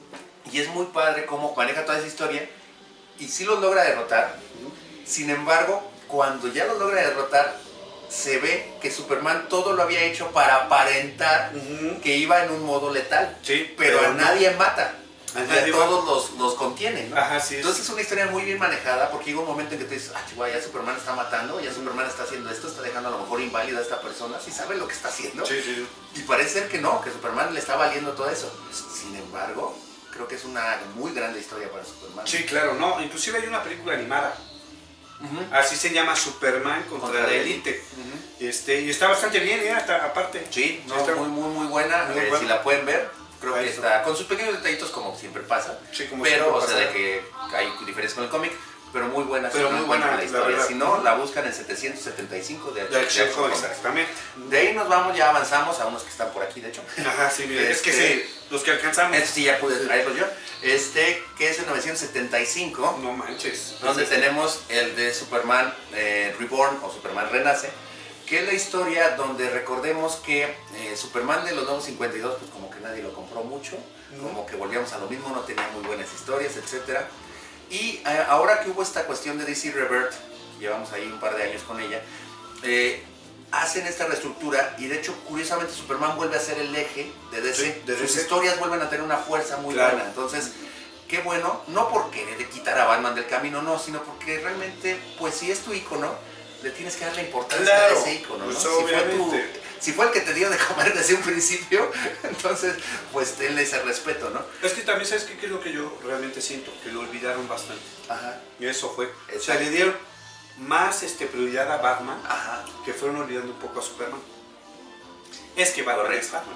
Y es muy padre cómo maneja toda esa historia y sí los logra derrotar. Sin embargo, cuando ya los logra derrotar, se ve que Superman todo lo había hecho para aparentar Ujú. que iba en un modo letal. Sí, Pero, a no. nadie mata. A Y a nadie todos los, los contiene, ¿no? Ajá, sí. Entonces es una historia muy bien manejada porque llega un momento en que te dices, ah, chihuahua, ya Superman está matando, ya Superman está haciendo esto, está dejando a lo mejor inválida a esta persona, si sabe lo que está haciendo. Sí, sí. Y parece ser que no, que Superman le está valiendo todo eso. Sin embargo, creo que es una muy grande historia para Superman. Sí, claro, no. Inclusive hay una película animada. Ujú. Así se llama Superman contra, Contra la la Elite. Ujú. Este, y está bastante bien, ¿eh? Hasta, aparte. Sí, no, está- muy, muy, muy buena. Muy Eh, buena. Si la pueden ver, creo Ahí que está. está con sus pequeños detallitos como siempre pasa. Sí, como pero, siempre o sea, pasa. de que hay diferencias con el cómic, pero muy buena. Pero si no muy buena, encuentran la la historia. verdad. Si no, la buscan en setecientos setenta y cinco de, De de Action Action Comics. exactamente. De ahí nos vamos, ya avanzamos a unos que están por aquí, de hecho. Ajá, sí, mira, es que Este- sí, los que alcanzamos. Este sí ya pude traerlo yo. Este, que es el novecientos setenta y cinco. No manches. Donde Sí. tenemos el de Superman eh, Reborn o Superman Renace, que es la historia donde recordemos que eh, Superman de los nuevos cincuenta y dos, pues como que nadie lo compró mucho, No. como que volvíamos a lo mismo, no tenía muy buenas historias, etcétera. Y eh, ahora que hubo esta cuestión de D C Rebirth, llevamos ahí un par de años con ella, eh, hacen esta reestructura y de hecho curiosamente Superman vuelve a ser el eje de D C. Sí, de Sus D C. historias vuelven a tener una fuerza muy Claro. buena, entonces qué bueno, no porque le quitar a Batman del camino, no, sino porque realmente, pues si es tu ícono, le tienes que dar la importancia Claro, a ese ícono, ¿no? pues, si, fue tu- obviamente. si fue el que te dio de comer desde un principio, entonces pues tenle ese respeto, ¿no? Es que también, ¿sabes qué? ¿Qué es lo que yo realmente siento? Que lo olvidaron bastante. Ajá, Y eso fue. O sea, Exacto. le dieron más este, prioridad a Batman ajá. que fueron olvidando un poco a Superman. Es que Batman Correcto. es Batman.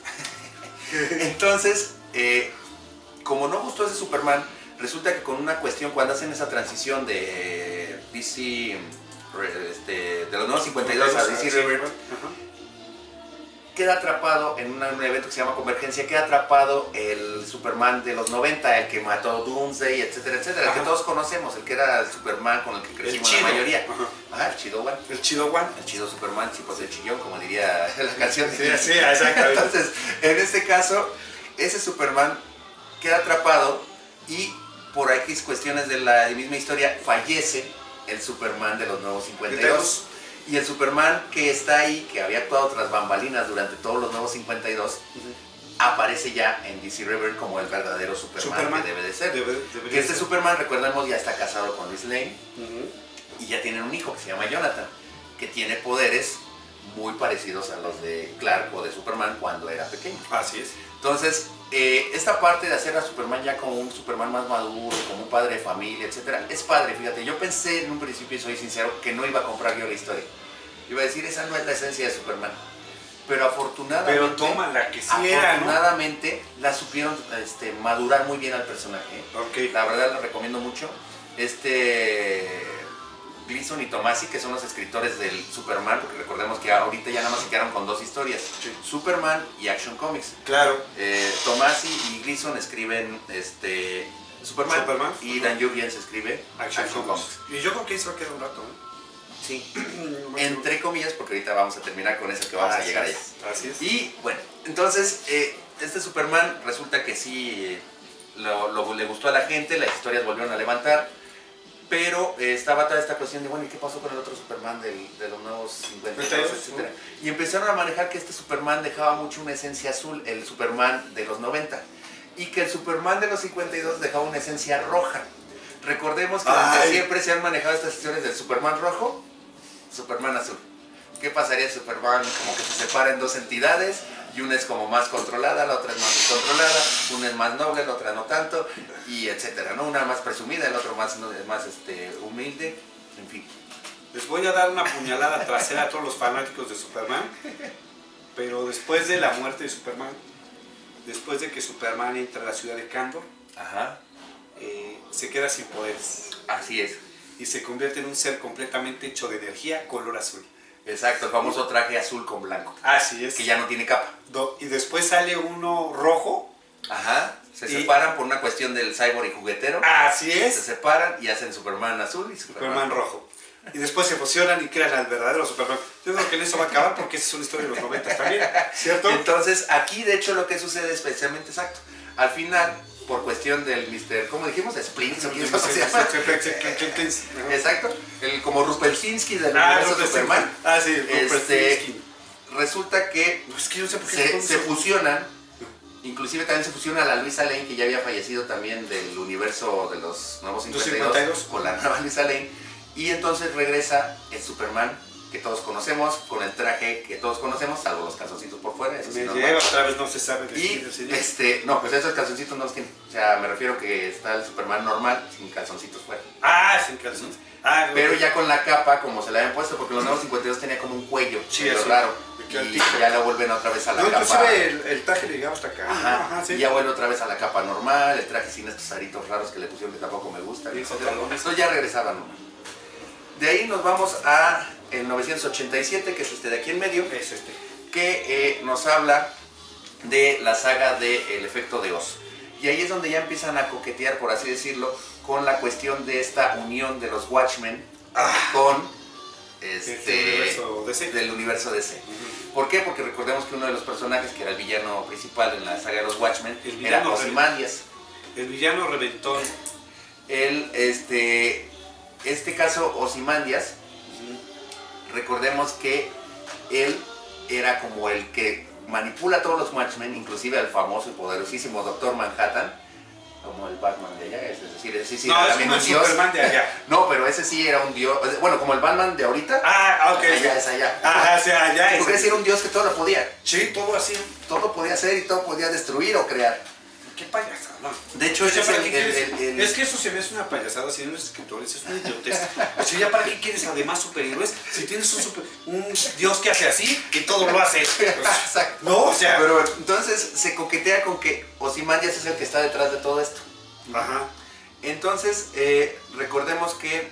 Entonces, eh, como no gustó ese Superman, resulta que con una cuestión, cuando hacen esa transición de D C, re- este, de los nuevos cincuenta y dos a D C Sí, Rebirth, ajá. queda atrapado en una- un evento que se llama Convergencia, queda atrapado el Superman de los noventa, el que mató Doomsday, etcétera, etcétera, el que Ajá. todos conocemos, el que era el Superman con el que El crecimos chido. la mayoría. Ajá. Ajá, el chido one. El chido One. El chido Superman, sí, pues el chillón, como diría la canción. Sí, sí, exactamente. Entonces, en este caso, ese Superman queda atrapado y por X cuestiones de la misma historia fallece el Superman de los nuevos cincuenta y dos. Y el Superman que está ahí, que había actuado tras bambalinas durante todos los nuevos cincuenta y dos, aparece ya en D C Rebirth como el verdadero Superman, Superman. que debe de ser. Debe- debería que este ser. Superman, recordemos, ya está casado con Lois Lane Ujú. y ya tienen un hijo que se llama Jonathan, que tiene poderes muy parecidos a los de Clark o de Superman cuando era pequeño. Así es. Entonces, eh, esta parte de hacer a Superman ya como un Superman más maduro, como un padre de familia, etcétera, es padre, fíjate. Yo pensé en un principio, y soy sincero, que no iba a comprar yo la historia. Iba a decir, esa no es la esencia de Superman. Pero afortunadamente, Pero toma la que sí era, ¿no? afortunadamente la supieron este, madurar muy bien al personaje. Ok. La verdad la recomiendo mucho. Este Gleason y Tomasi, que son los escritores del Superman, porque recordemos que ahorita ya nada más se quedaron con dos historias, Sí. Superman y Action Comics. Claro. Eh, Tomasi y Gleason escriben este, Superman, Superman. y Ajá. Dan Jurgens escribe Action, Action, Comics. Comics. Y yo creo que ahí se va a quedar un rato, ¿eh? Sí, entre comillas, porque ahorita vamos a terminar con eso que vamos a Así llegar allá. es, Así es. Y bueno, entonces eh, este Superman resulta que sí eh, lo, lo- le gustó a la gente, las historias volvieron a levantar, pero eh, estaba toda esta cuestión de, bueno, ¿y qué pasó con el otro Superman del- de los nuevos cincuenta y dos, etcétera? Y empezaron a manejar que este Superman dejaba mucho una esencia azul, el Superman de los noventa, y que el Superman de los cincuenta y dos dejaba una esencia roja. Recordemos que desde Ay. siempre se han manejado estas historias del Superman rojo, Superman azul. ¿Qué pasaría si Superman como que se separa en dos entidades? Y una es como más controlada, la otra es más descontrolada, una es más noble, la otra no tanto, y etcétera, ¿no? Una más presumida, el otro más, más este, humilde, en fin. Les voy a dar una puñalada trasera a todos los fanáticos de Superman, pero después de la muerte de Superman, después de que Superman entra a la ciudad de Kandor, Ajá. Eh, se queda sin poderes. Así es. Y se convierte en un ser completamente hecho de energía color azul. Exacto, el famoso traje azul con blanco. Así es. Que ya no tiene capa. Do, y después sale uno rojo. Ajá. Se y, separan por una cuestión del cyborg y juguetero. Así es. Se separan y hacen Superman azul y Superman, Superman rojo. Y después se fusionan y crean al verdadero Superman. Yo creo que en eso va a acabar porque esa es una historia de los noventa también, ¿cierto? Entonces, aquí de hecho lo que sucede es precisamente exacto. Al final, por cuestión del mister, ¿cómo dijimos? Splints o quién se llama. Exacto. El, como Rumpelstiltskin del ah, universo de Superman. Ah, sí, este, resulta que, no, es que yo sé por qué se, se fusionan. Inclusive también se fusiona a la Luisa Lane, que ya había fallecido también del universo de los Nuevos cincuenta y dos, cincuenta y dos. Con la nueva Luisa Lane. Y entonces regresa el Superman que todos conocemos, con el traje que todos conocemos, salvo los calzoncitos por fuera. Eso me sí, lleva otra vez, no se sabe vestir, y este, no, pues esos calzoncitos no los tiene. O sea, me refiero que está el Superman normal, sin calzoncitos fuera. Ah, sin calzoncitos. Ah, pero ya con la capa, como se la habían puesto, porque los Nuevos cincuenta y dos tenía como un cuello, sí, medio así, raro. Y ya la vuelven otra vez a la no, capa. Inclusive el, el traje le llegaba hasta acá. Ajá, ajá, sí. Y ya vuelve otra vez a la capa normal, el traje sin estos aritos raros que le pusieron que tampoco me gustan. Entonces ya regresaban. De ahí nos vamos a el mil novecientos ochenta y siete, que es este de aquí en medio, es este. que eh, nos habla de la saga de El efecto de Oz. Y ahí es donde ya empiezan a coquetear, por así decirlo, con la cuestión de esta unión de los Watchmen ah, con este, universo D C. del universo D C. Uh-huh. ¿Por qué? Porque recordemos que uno de los personajes que era el villano principal en la saga de los Watchmen era Ozymandias. El villano reventón. El, este, este caso, Ozymandias, uh-huh. recordemos que él era como el que manipula a todos los Watchmen, inclusive al famoso y poderosísimo Doctor Manhattan, como el Batman de allá, es decir, ese sí no, era es también como un el dios. Superman de allá. No, pero ese sí era un dios, bueno, como el Batman de ahorita. Ah, ok. Allá es allá. Ajá, sí, allá es. Porque ese era un dios que todo lo podía. Sí, todo así. Todo podía hacer y todo podía destruir o crear. Qué payasada, ¿no? De hecho, ese es el, el, el, el... Es que eso se me hace una payasada si no eres escritores, es una idiotez. O sea, ¿ya para qué quieres además superhéroes? Si tienes un, super, un dios que hace así, que todo lo hace. Exacto. No, o sea... Pero entonces se coquetea con que Ozymandias es el que está detrás de todo esto. Ajá. Entonces, eh, recordemos que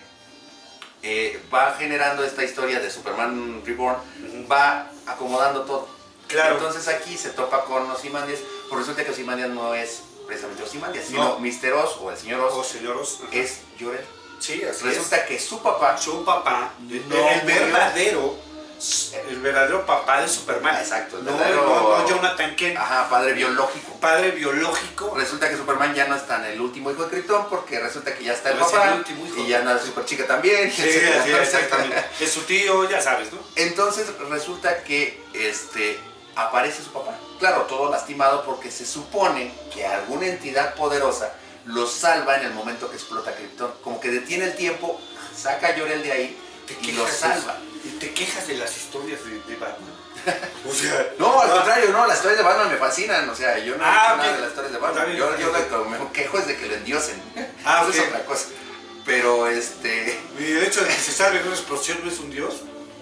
eh, va generando esta historia de Superman Reborn, uh-huh. va acomodando todo. Claro. Entonces aquí se topa con Ozymandias, pues resulta que Ozymandias no es precisamente Ozymandias, sino no. mister Oz o el señor Oz, o señor Oz. es Jor-El. Sí, así resulta es. que su papá, su papá, no el murió. verdadero, el verdadero papá de Superman. Exacto, el no, verdadero, no, no Jonathan Kent. Ajá, padre biológico. Padre biológico. Resulta que Superman ya no está en el último hijo de Krypton porque resulta que ya está el no papá el último hijo. Y ya anda super chica también. Sí, sí, exactamente. Es su tío, ya sabes, ¿no? Entonces resulta que este aparece su papá. Claro, todo lastimado porque se supone que alguna entidad poderosa lo salva en el momento que explota Krypton. Como que detiene el tiempo, saca a Jor-El de ahí y lo salva. ¿Y te quejas de las historias de, de Batman? O sea, no, al contrario, no, las historias de Batman me fascinan. O sea, yo no ah, he dicho okay. nada de las historias de Batman. Bien, yo yo lo que me quejo es de que lo endiosen. Ah, Eso okay. es otra cosa. Pero este... ¿Y el hecho de que se salve en una explosión no es un dios?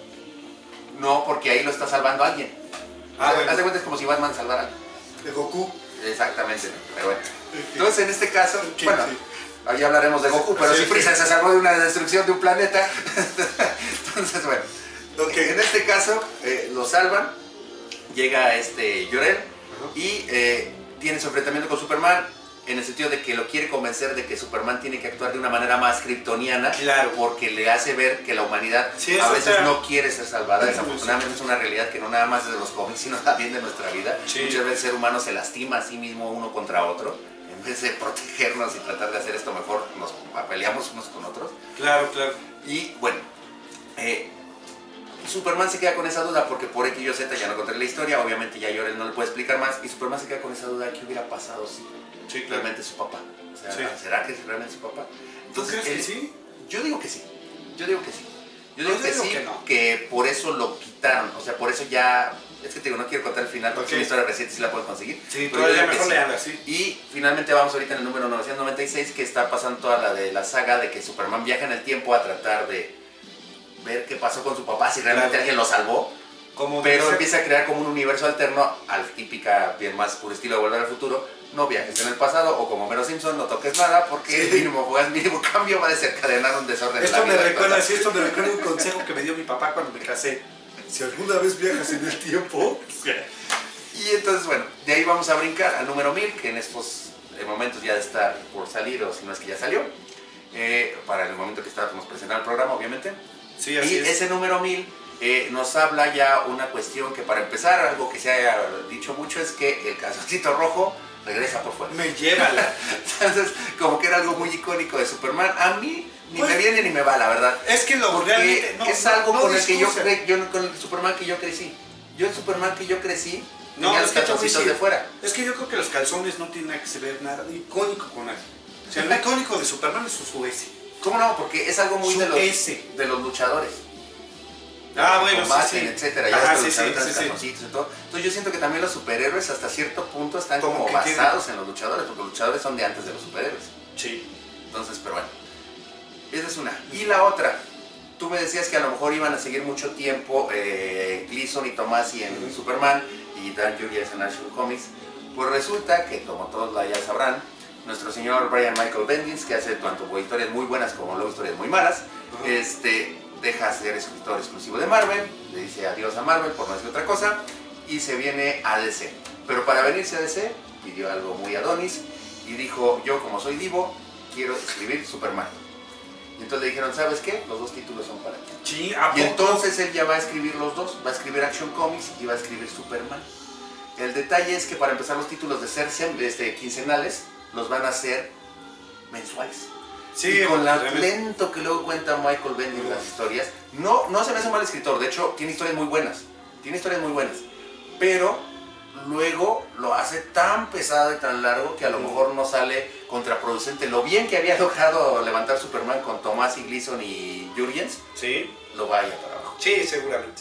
No, porque ahí lo está salvando alguien. Ah, o sea, bueno. haz de cuenta es como si Batman salvara. De Goku. Exactamente, pero bueno. Entonces en este caso, ¿Qué, bueno, sí. ahí hablaremos de Goku, pero sí, si Freezer sí. se salvó de una destrucción de un planeta. Entonces bueno, okay. En este caso eh, lo salvan, llega este Jor-El uh-huh. y eh, tiene su enfrentamiento con Superman. En el sentido de que lo quiere convencer de que Superman tiene que actuar de una manera más kryptoniana, claro. porque le hace ver que la humanidad sí, a veces está... no quiere ser salvada. Desafortunadamente es una realidad que no nada más es de los cómics, sino también de nuestra vida. Sí. Muchas veces el ser humano se lastima a sí mismo uno contra otro. En vez de protegernos y tratar de hacer esto mejor, nos peleamos unos con otros. Claro, claro. Y bueno, eh, Superman se queda con esa duda porque por X y Z ya no conté la historia, obviamente ya Jor-El no le puede explicar más, y Superman se queda con esa duda de qué hubiera pasado si sí, claro. realmente es su papá. O sea, sí. ¿será que es realmente su papá? Entonces, ¿tú crees él, que sí? Yo digo que sí, yo digo que sí. Yo digo No, que yo digo sí, que no. que por eso lo quitaron. O sea, por eso ya... Es que te digo, no quiero contar el final porque Ok. es una historia reciente, sí la puedo conseguir. Sí, pero yo todavía digo que mejor sí. leanla, sí. Y finalmente vamos ahorita en el número novecientos noventa y seis, que está pasando toda la de la saga de que Superman viaja en el tiempo a tratar de ver qué pasó con su papá, si realmente Claro. alguien lo salvó. Como Pero debe ser. empieza a crear como un universo alterno al típica, bien más puro estilo de Volver al Futuro. No viajes en el pasado, o como Homero Simpson, no toques nada, porque el Sí. mínimo juegas mínimo cambio va a desencadenar un desorden en Esto la me vida. recuerda, sí, esto me recuerda un consejo que me dio mi papá cuando me casé. Si alguna vez viajas en el tiempo... Y entonces, bueno, de ahí vamos a brincar al número mil, que en estos momentos ya de estar por salir, o si no es que ya salió, eh, para el momento que estábamos presentando el programa, obviamente. Sí, así Y es. ese número mil eh, nos habla ya una cuestión que, para empezar, algo que se haya dicho mucho es que el calzoncito rojo regresa por fuera. Me llévala. Entonces, como que era algo muy icónico de Superman. A mí ni Pues, me viene ni me va, la verdad. Es que lo Porque realmente... No, es no, algo no con el que yo, discursa. cre yo con el Superman que yo crecí. Yo el Superman que yo crecí No, tenía es los que te voy a calzoncitos decir, de fuera. Es que yo creo que los calzones no tienen nada que ver nada icónico con algo. O sea, lo icónico de Superman es su, su S. ¿Cómo no? Porque es algo muy Su de los, S. de los luchadores. Ah, bueno, Combaten, sí, sí. etcétera. Ya Ajá, ves que sí, los sí, luchadores sí, traen sí. calzoncitos y todo. Entonces yo siento que también los superhéroes hasta cierto punto están Como como, que basados en los luchadores, porque los luchadores son de antes de los superhéroes. Sí. Entonces, pero bueno. Esa es una. Y la otra, tú me decías que a lo mejor iban a seguir mucho tiempo eh, Gleason y Tomasi en Ujú. Superman y Dan Jurgens en Action Comics. Pues resulta que, como todos la ya sabrán, nuestro señor Brian Michael Bendis, que hace tanto historias muy buenas como luego historias muy malas, Ajá. este, deja de ser escritor exclusivo de Marvel, le dice adiós a Marvel por no decir otra cosa, y se viene a D C. Pero para venirse a D C, pidió algo muy Adonis y dijo, yo como soy divo, quiero escribir Superman. Y entonces le dijeron, ¿sabes qué? Los dos títulos son para ti. Sí, ¿a Y poco? entonces él ya va a escribir los dos, va a escribir Action Comics y va a escribir Superman. El detalle es que para empezar los títulos de ser este, quincenales los van a hacer mensuales. Sí, y con lo realmente. lento que luego cuenta Michael Bendis las historias, no, no se me hace un mal escritor, de hecho tiene historias muy buenas, tiene historias muy buenas, pero luego lo hace tan pesado y tan largo que a lo mejor no sale contraproducente. Lo bien que había logrado levantar Superman con Tomás y Gleason y Jurgens, Sí, lo vaya para abajo. sí, seguramente.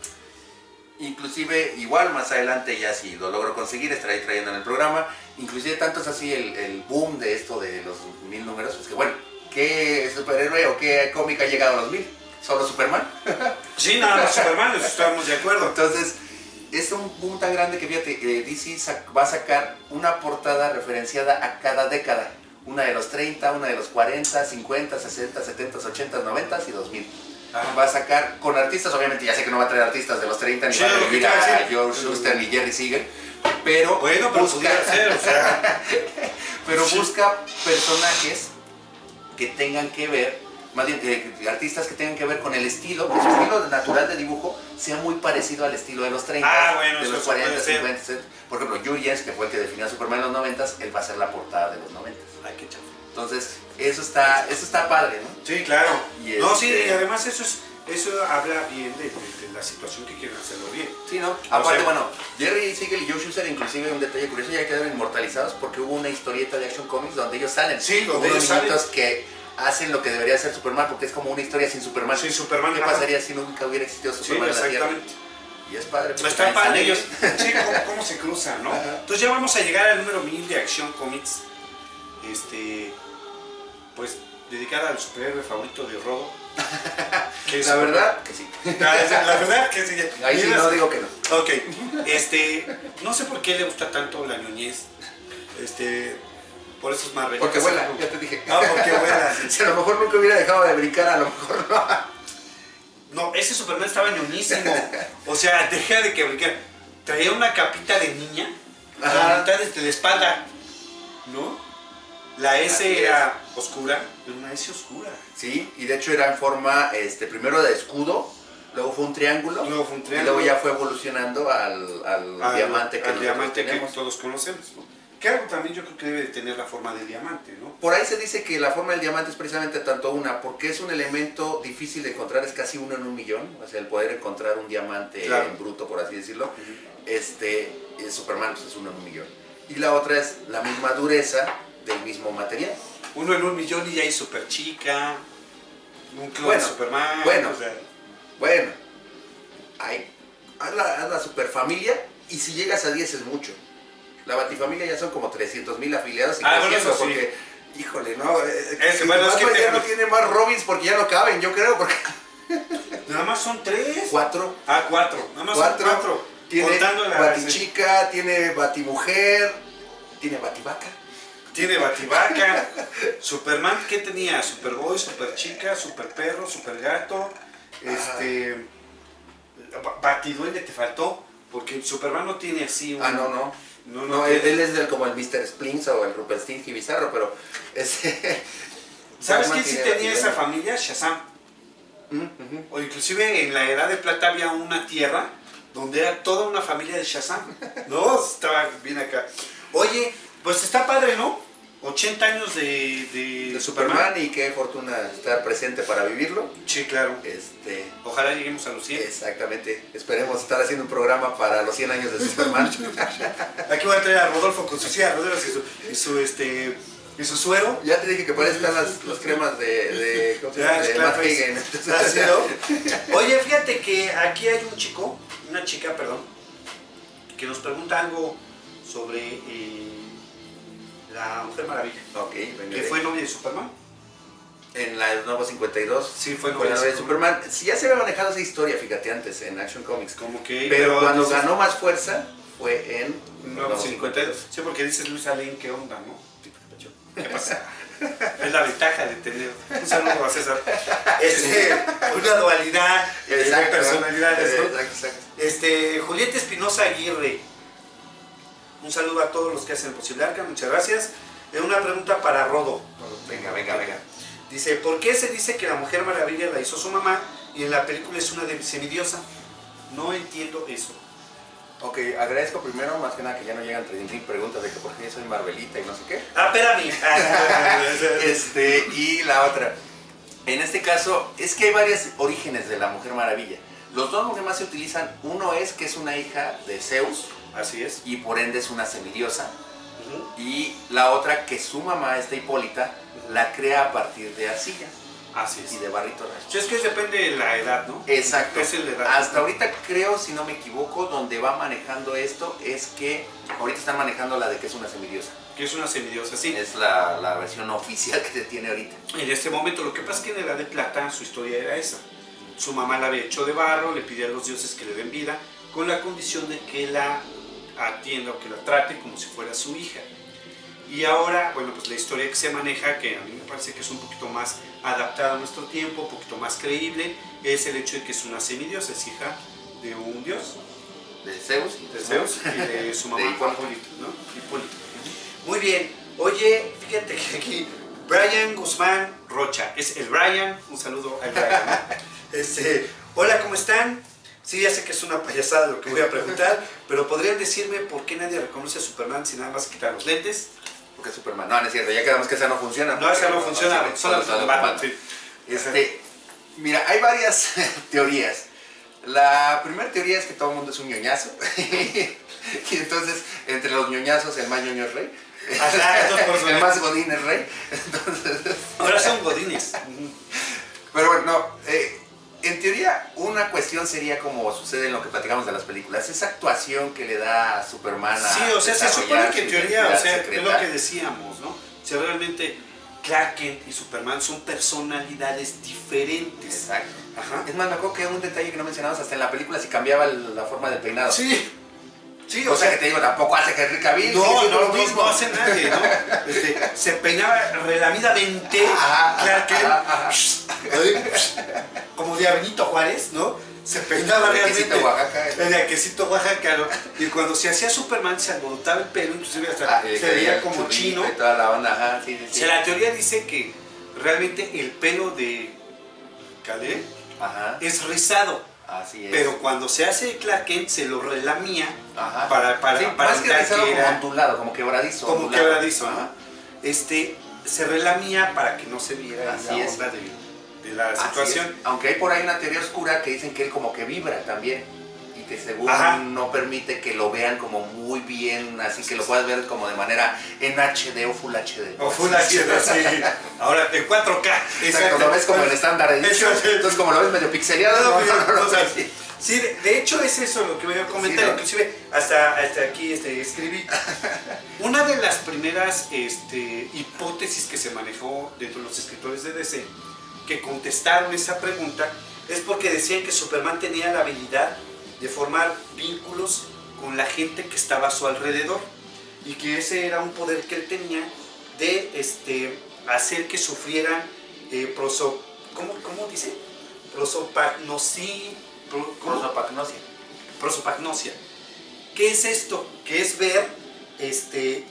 Inclusive, igual más adelante, ya si lo logro conseguir, estaré trayendo en el programa. Inclusive tanto es así el, el boom de esto de los mil números, pues que bueno, ¿qué superhéroe o qué cómic ha llegado a los mil? ¿Solo Superman? Sí, nada más Superman, eso estamos de acuerdo. Entonces, es un boom tan grande que fíjate, eh, D C sac va a sacar una portada referenciada a cada década. Una de los treinta, una de los cuarenta, cincuenta, sesenta, setenta, ochenta, noventa y dos mil. Ajá. Va a sacar con artistas, obviamente ya sé que no va a traer artistas de los treinta, ni Sí, va a lo que revivir te iba a a decir. George Schuster ni Jerry Siegel, pero Bueno, pero busca, pudiera ser, o sea. pero Sí. busca personajes que tengan que ver, más bien eh, artistas que tengan que ver con el estilo, que su estilo natural de dibujo sea muy parecido al estilo de los treinta, Ah, bueno, de eso los sí cuarenta, puede ser. cincuenta, sesenta. Por ejemplo, Jurgens, que fue el que definió a Superman en los noventa, él va a ser la portada de los noventa. Ay, qué chafa. Entonces, eso está, eso está padre, ¿no? Sí, claro. Y No, este- sí, y además eso es, eso habla bien de, de- de la situación que quieren hacerlo bien. Sí, ¿no? Aparte, sea- bueno, Jerry Siegel y Joe Shuster, inclusive un detalle curioso, ya quedaron inmortalizados porque hubo una historieta de Action Comics donde ellos salen. Sí, donde Unos ellos salen. niñitos que hacen lo que debería ser Superman porque es como una historia sin Superman. Sin Superman, ¿Qué ajá. pasaría si nunca hubiera existido Sí, Superman en la Tierra? exactamente. Y es padre. porque Está también salen padre. ellos. Sí, cómo, cómo se cruzan, ¿no? Ajá. Entonces ya vamos a llegar al número mil de Action Comics. Este, pues, dedicada al superhéroe favorito de Rodo. Que es La verdad que sí. La, la verdad que sí. Ahí sí Mira, no digo que no. Ok, este, no sé por qué le gusta tanto la ñoñez. Este, por eso es más real. Porque vuela, ya te dije. Ah, porque vuela. Si a lo mejor nunca hubiera dejado de brincar, a lo mejor no. No, ese Superman estaba ñoñísimo. O sea, deja de que brincar. Traía una capita de niña a la Ajá. mitad de la espalda, ¿no? La S Así era oscura, era una S oscura. Sí, y de hecho era en forma, este, primero de escudo, luego fue un triángulo, Luego fue un y triángulo. luego ya fue evolucionando al, al, Al- diamante que al nosotros diamante que tenemos. todos conocemos, ¿no? Que algo también yo creo que debe de tener la forma de diamante, ¿no? Por ahí se dice que la forma del diamante es precisamente tanto una, porque es un elemento difícil de encontrar, es casi uno en un millón, o sea, el poder encontrar un diamante Claro. en bruto, por así decirlo, este, el Superman pues, es uno en un millón. Y la otra es la misma dureza del mismo material. Uno en un millón y ya hay super chica, Un clon Bueno, de Superman. bueno. O sea, Bueno, hay, haz, la, haz la superfamilia y si llegas a diez es mucho. La Batifamilia ya son como trescientos mil afiliados y Ah, bueno, creciendo eso sí. porque, híjole, no, eh, Es que, y bueno, es Batman que ya te- no tiene más Robins porque ya no caben, yo creo, porque nada más son tres. cuatro, Ah, cuatro. Nada más cuatro, son cuatro. tiene Contando la. Batichica, tiene Batimujer, tiene Bativaca. Tiene Bativaca. Superman, ¿qué tenía? Superboy, Superchica, Superperro, Supergato. Este. Ba- Batiduende te faltó. Porque Superman no tiene así un. Ah, no, no. No, No, no él, tiene- él es del, como el mister Splinks o el Rumpelstiltskin bizarro, pero ese... ¿Sabes Batman quién sí tiene tenía esa Batiduende. familia? Shazam. Mm, ujú. O inclusive en la Edad de Plata había una tierra donde era toda una familia de Shazam. No, estaba bien acá. Oye, pues está padre, ¿no? ochenta años de, de, De Superman y qué fortuna estar presente para vivirlo. Sí, claro. Este, Ojalá lleguemos a los cien. exactamente. Esperemos estar haciendo un programa para los cien años de Superman. Aquí voy a traer a Rodolfo con sus silla de ruedas y su, y su, este, y su suero. Ya te dije que por ahí están las, las cremas de, de, ¿cómo se llama? Ya, De claro, Matt pues. Hagen. Ah, ¿sí, no? Oye, fíjate que aquí hay un chico, una chica, perdón, que nos pregunta algo sobre eh, la Mujer Maravilla. Ok, venga. Que fue novia de Superman. En la nueva cincuenta y dos. Sí, fue Con novia la de de Superman. Sí, ya se había manejado esa historia, fíjate, antes en Action Comics. Como que. Pero, cuando dices, ganó más fuerza fue en Nuevo cincuenta y dos. Sí, porque dices Luis Alén, ¿qué onda, no? ¿Qué pasa? Es la ventaja de tener. Un saludo a César. Este, una dualidad de Exacto, personalidades, ¿no? Exacto, exacto. Este, Julieta Espinosa Aguirre. Un saludo a todos los que hacen posible Arca, muchas gracias. Eh, Una pregunta para Rodo. Venga, venga, venga. Dice, ¿por qué se dice que la Mujer Maravilla la hizo su mamá y en la película es una de- semidiosa? No entiendo eso. Ok, agradezco primero, más que nada, que ya no llegan treinta mil preguntas de que por qué soy Marvelita y no sé qué. Ah, espérame. Este, y la otra. En este caso, es que hay varios orígenes de la Mujer Maravilla. Los dos que más se utilizan, uno es que es una hija de Zeus Así es. y por ende es una semidiosa. Ujú. Y la otra, que su mamá, esta Hipólita, la crea a partir de arcilla Así es. y de barrito racho. Sí, es que depende de la edad, ¿no? Exacto. Es la edad. Hasta ahorita creo, si no me equivoco, donde va manejando esto es que ahorita están manejando la de que es una semidiosa. Que es una semidiosa, sí. Es la, la versión oficial que se tiene ahorita. En este momento, lo que pasa es que en la Edad de Plata su historia era esa. Su mamá la había hecho de barro, le pide a los dioses que le den vida, con la condición de que la atienda o que la trate como si fuera su hija. Y ahora, bueno, pues la historia que se maneja, que a mí me parece que es un poquito más adaptada a nuestro tiempo, un poquito más creíble, es el hecho de que es una semidiosa, es hija de un dios, De Zeus. de Zeus, y de su mamá, De Hipólito. Hipólito, ¿no? Hipólito. Muy bien. Oye, fíjate que aquí Brian Guzmán Rocha, es el Brian, un saludo al Brian, ¿no? Este, hola, ¿cómo están? Sí, ya sé que es una payasada lo que voy a preguntar, pero ¿podrían decirme por qué nadie reconoce a Superman si nada más quitar los lentes? Porque es Superman. No, no es cierto, ya quedamos que esa no funciona. No, esa no porque- funciona, sí, solo solo- solo Batman, Batman. sí. Este, mira, hay varias teorías. La primera teoría es que todo el mundo es un ñoñazo. Y entonces, entre los ñoñazos, el más ñoño es rey. Ajá, entonces, por eso- El más godín es rey. Entonces, Ahora son godines. pero bueno, no, eh, en teoría, una cuestión sería como sucede en lo que platicamos de las películas, esa actuación que le da a Superman a Sí, o sea, se supone desarrollar que en su teoría, o identidad sea, es secreta. lo que decíamos, ¿no? Si realmente Clark Kent y Superman son personalidades diferentes. Exacto. Ajá. Es más, me acuerdo que un detalle que no mencionabas hasta en la película si cambiaba el- la forma del peinado. Sí, sí, O sea que te digo, tampoco hace que Henry Cavill no, sigue siendo no, lo no, mismo. no hace nadie, ¿no? Este, se peinaba relamidamente, Ajá, Clark Kent, ajá, ajá. como de Benito Juárez, ¿no? Se peinaba El realmente. quesito Oaxaca. El de quesito Oaxaca, ¿no? Y cuando se hacía Superman se alborotaba el pelo, inclusive hasta Ah, eh, se que veía había como churrito chino. y toda la onda, ajá, sí, sí, O sí. sea, la teoría dice que realmente el pelo de Kal-El Ajá, es rizado, así es. pero cuando se hace Clark Kent se lo relamía Ajá. para, para, Sí, para más que evitar rizado, que como era ondulado, como quebradizo. como ondulado. quebradizo, ¿no? Ajá. Este, se relamía para que no se viera Así la es. onda de, de la Así situación. es. Aunque hay por ahí una teoría oscura que dicen que él como que vibra también. Y que según Ajá. no permite que lo vean como muy bien, así que lo puedas ver como de manera en H D o Full H D. O Full H D, sí. Ahora en cuatro K. Exacto, lo ves como en estándar edition, entonces como lo ves medio pixeleado, no, no, no, no, no, sí. Sí, de, de hecho es eso lo que voy a comentar, sí, ¿no? Inclusive hasta, hasta aquí este, escribí. Una de las primeras este, hipótesis que se manejó dentro de los escritores de D C, que contestaron esa pregunta, es porque decían que Superman tenía la habilidad de formar vínculos con la gente que estaba a su alrededor, y que ese era un poder que él tenía de este, hacer que sufrieran eh, proso, ¿cómo, ¿cómo dice? Prosopagnosia. Prosopagnosia. Prosopagnosia. ¿Qué es esto? Que es ver, este,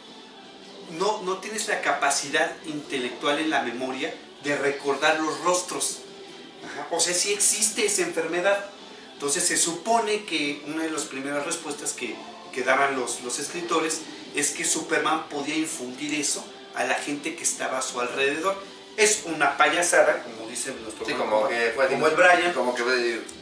no, no tienes la capacidad intelectual en la memoria de recordar los rostros. Ajá. O sea, sí existe esa enfermedad. Entonces se supone que una de las primeras respuestas que, que daban los, los escritores es que Superman podía infundir eso a la gente que estaba a su alrededor. Es una payasada, como dice nuestro sí, como, que fue como el Brian. Como que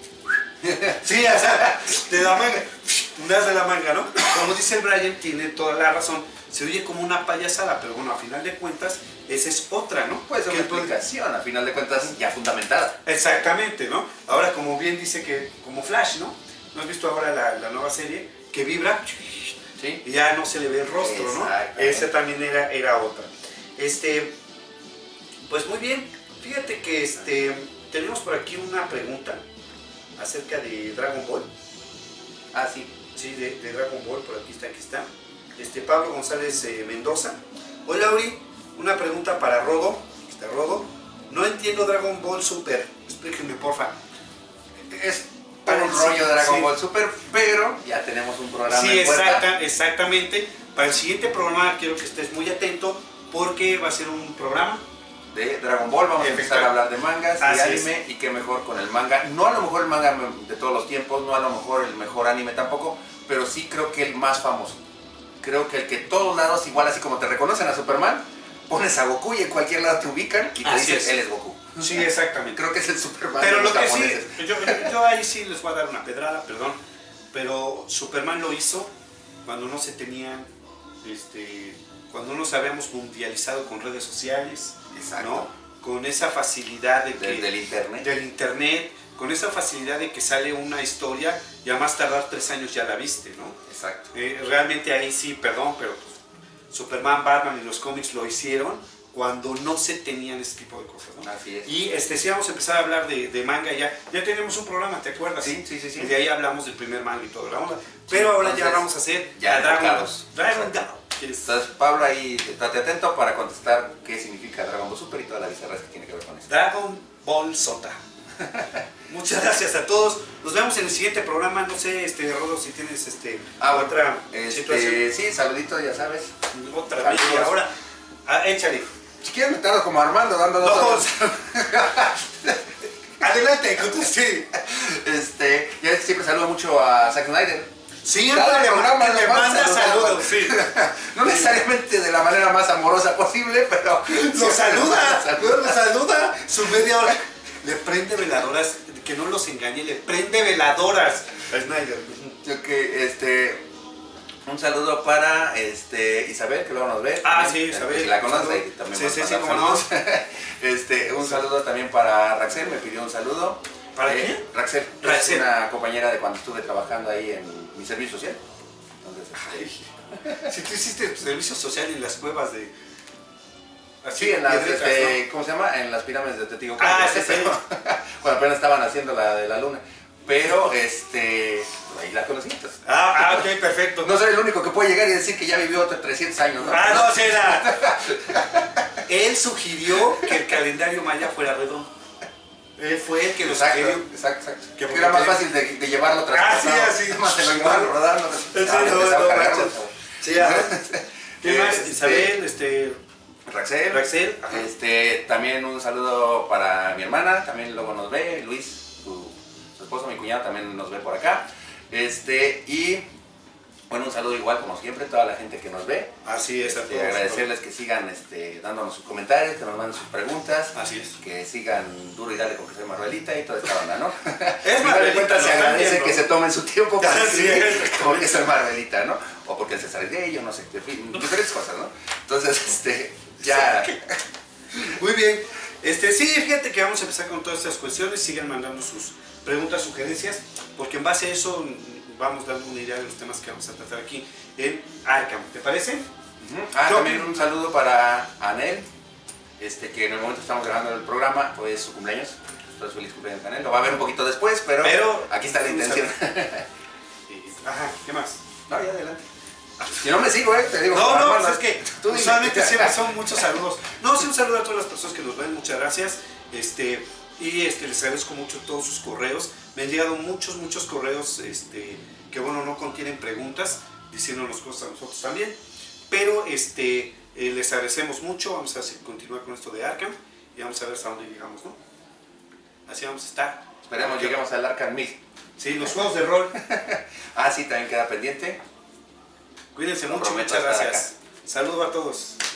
sí, o sea, de la manga, das de la manga, ¿no? Como dice el Brian, tiene toda la razón. Se oye como una payasada, pero bueno, a final de cuentas, esa es otra, ¿no? Puede ser una explicación, a final de cuentas, ya fundamentada. Exactamente, ¿no? Ahora, como bien dice que, como Flash, ¿no? ¿No has visto ahora la, la nueva serie? Que vibra, ¿sí? Y ya no se le ve el rostro, ¿no? Esa también era, era otra. Este, pues muy bien, fíjate que este, tenemos por aquí una pregunta acerca de Dragon Ball. Ah, sí. Sí, de, de Dragon Ball, por aquí está, aquí está. Este, Pablo González eh, Mendoza. Hola, Uri, una pregunta para Rodo. Está Rodo. No entiendo Dragon Ball Super. Explíquenme, porfa. Es para un rollo de Dragon sí. Ball Super, pero ya tenemos un programa sí, en puerta. Exacta, exactamente. Para el siguiente programa quiero que estés muy atento porque va a ser un programa de Dragon Ball, vamos a empezar a hablar de mangas y anime, es. Y qué mejor con el manga, no a lo mejor el manga de todos los tiempos, no a lo mejor el mejor anime tampoco, pero sí creo que el más famoso. Creo que el que todos lados, igual así como te reconocen a Superman, pones a Goku y en cualquier lado te ubican y te así dicen, es. Él es Goku. Sí, exactamente. Creo que es el Superman. Pero lo que japoneses. sí, yo, yo ahí sí les voy a dar una pedrada, perdón, pero Superman lo hizo cuando no se tenían, este, cuando no nos habíamos mundializado con redes sociales. Exacto. ¿No? Con esa facilidad de que, del, del internet. Del internet, con esa facilidad de que sale una historia y a más tardar tres años ya la viste, ¿no? Exacto. Eh, realmente ahí sí, perdón, pero pues, Superman, Batman y los cómics lo hicieron cuando no se tenían ese tipo de cosas, ¿no? Así es. Y este, sí vamos a empezar a hablar de, de manga ya. Ya tenemos un programa, ¿te acuerdas? Sí, sí, sí. sí. Y de ahí hablamos del primer manga y todo, la onda. Pero ahora entonces, ya vamos a hacer ya Dragon Dragon Ball. Entonces, Pablo, ahí estate atento para contestar qué significa Dragon Ball Super y toda la bizarras que tiene que ver con eso. Dragon Ball Sota. Muchas gracias a todos. Nos vemos en el siguiente programa. No sé, este, Rodo, si tienes este, ah, otra este, situación. Sí, saludito, ya sabes. Otra vez. Y ahora, ah, échale. Si quieres meternos como Armando, dando dos. Adelante, conteste. Este, ya siempre saludo mucho a Zack Snyder. Siempre le, programa, le manda saludos, sí. No necesariamente de la manera más amorosa posible, pero lo saluda, lo saluda su media hora. Le prende veladoras, que no los engañe, le prende veladoras a Snyder. Yo que este un saludo para este Isabel, que luego nos ve. Ah, también, sí, Isabel. Si la conoce y también sí, sí, sí, cómo no. Este, un saludo también para Raxel, me pidió un saludo. ¿Para eh, quién? Raxel, Raxel, es una compañera de cuando estuve trabajando ahí en mi servicio social. Entonces, ay, si tú hiciste servicio social en las cuevas de... Así, sí, en las, piedretas, este, ¿no? ¿Cómo se llama? En las pirámides de Teotihuacán. Ah, sí, sí. Cuando apenas estaban haciendo la de la luna. Pero, este, ahí la conocí. Ah, ah, ok, perfecto. No soy el único que puede llegar y decir que ya vivió otros trescientos años, ¿no? Ah, no, sí, era. Él sugirió que el calendario maya fuera redondo. Él fue el que lo exacto, sugirió. Exacto, exacto. Que porque era más fácil de, de llevarlo tras Ah, sí, así. Más de lo igual, rodando. Sí, no, no, no, sí, ¿qué más? Este, Isabel, este... Raxel. Raxel. Este, también un saludo para mi hermana, también luego nos ve, Luis, su, su esposo, mi cuñado también nos ve por acá. Este, y Bueno, un saludo igual como siempre a toda la gente que nos ve. Así es, a Este, todos. agradecerles que sigan este, dándonos sus comentarios, que nos manden sus preguntas. Así es. Que sigan duro y dale con que soy Marvelita y toda esta onda, ¿no? Es Marvelita, Marvelita, se lo agradece están que viendo. se tomen su tiempo para Así decir es. porque soy Marvelita, ¿no? O porque el César es gay, yo no sé, en fin, diferentes cosas, ¿no? Entonces, este, ya... Muy bien. Este, sí, fíjate que vamos a empezar con todas estas cuestiones. Sigan mandando sus preguntas, sugerencias, porque en base a eso vamos dando una idea de los temas que vamos a tratar aquí en Arkham. ¿Te parece? Uh-huh. Ah, también un saludo para Anel, este, que en el momento estamos grabando el programa, hoy es su cumpleaños. Entonces, feliz cumpleaños, Anel. Lo va a ver un poquito después, pero, pero aquí está la intención. Ajá, ¿qué más? No, ya adelante. Si no me sigo, eh, te digo. No, no, Armando, pues es que tú usualmente dime. siempre son muchos saludos. No, sí, un saludo a todas las personas que nos ven, muchas gracias. Este, y este, les agradezco mucho todos sus correos. Me han llegado muchos, muchos correos este, que, bueno, no contienen preguntas, diciéndonos cosas a nosotros también. Pero este, eh, les agradecemos mucho. Vamos a continuar con esto de Arkham y vamos a ver hasta dónde llegamos, ¿no? Así vamos a estar. Esperemos lleguemos al Arkham mil. Sí, los juegos de rol. Ah, sí, también queda pendiente. Cuídense Lo mucho, prometo muchas estar gracias. Saludos a todos.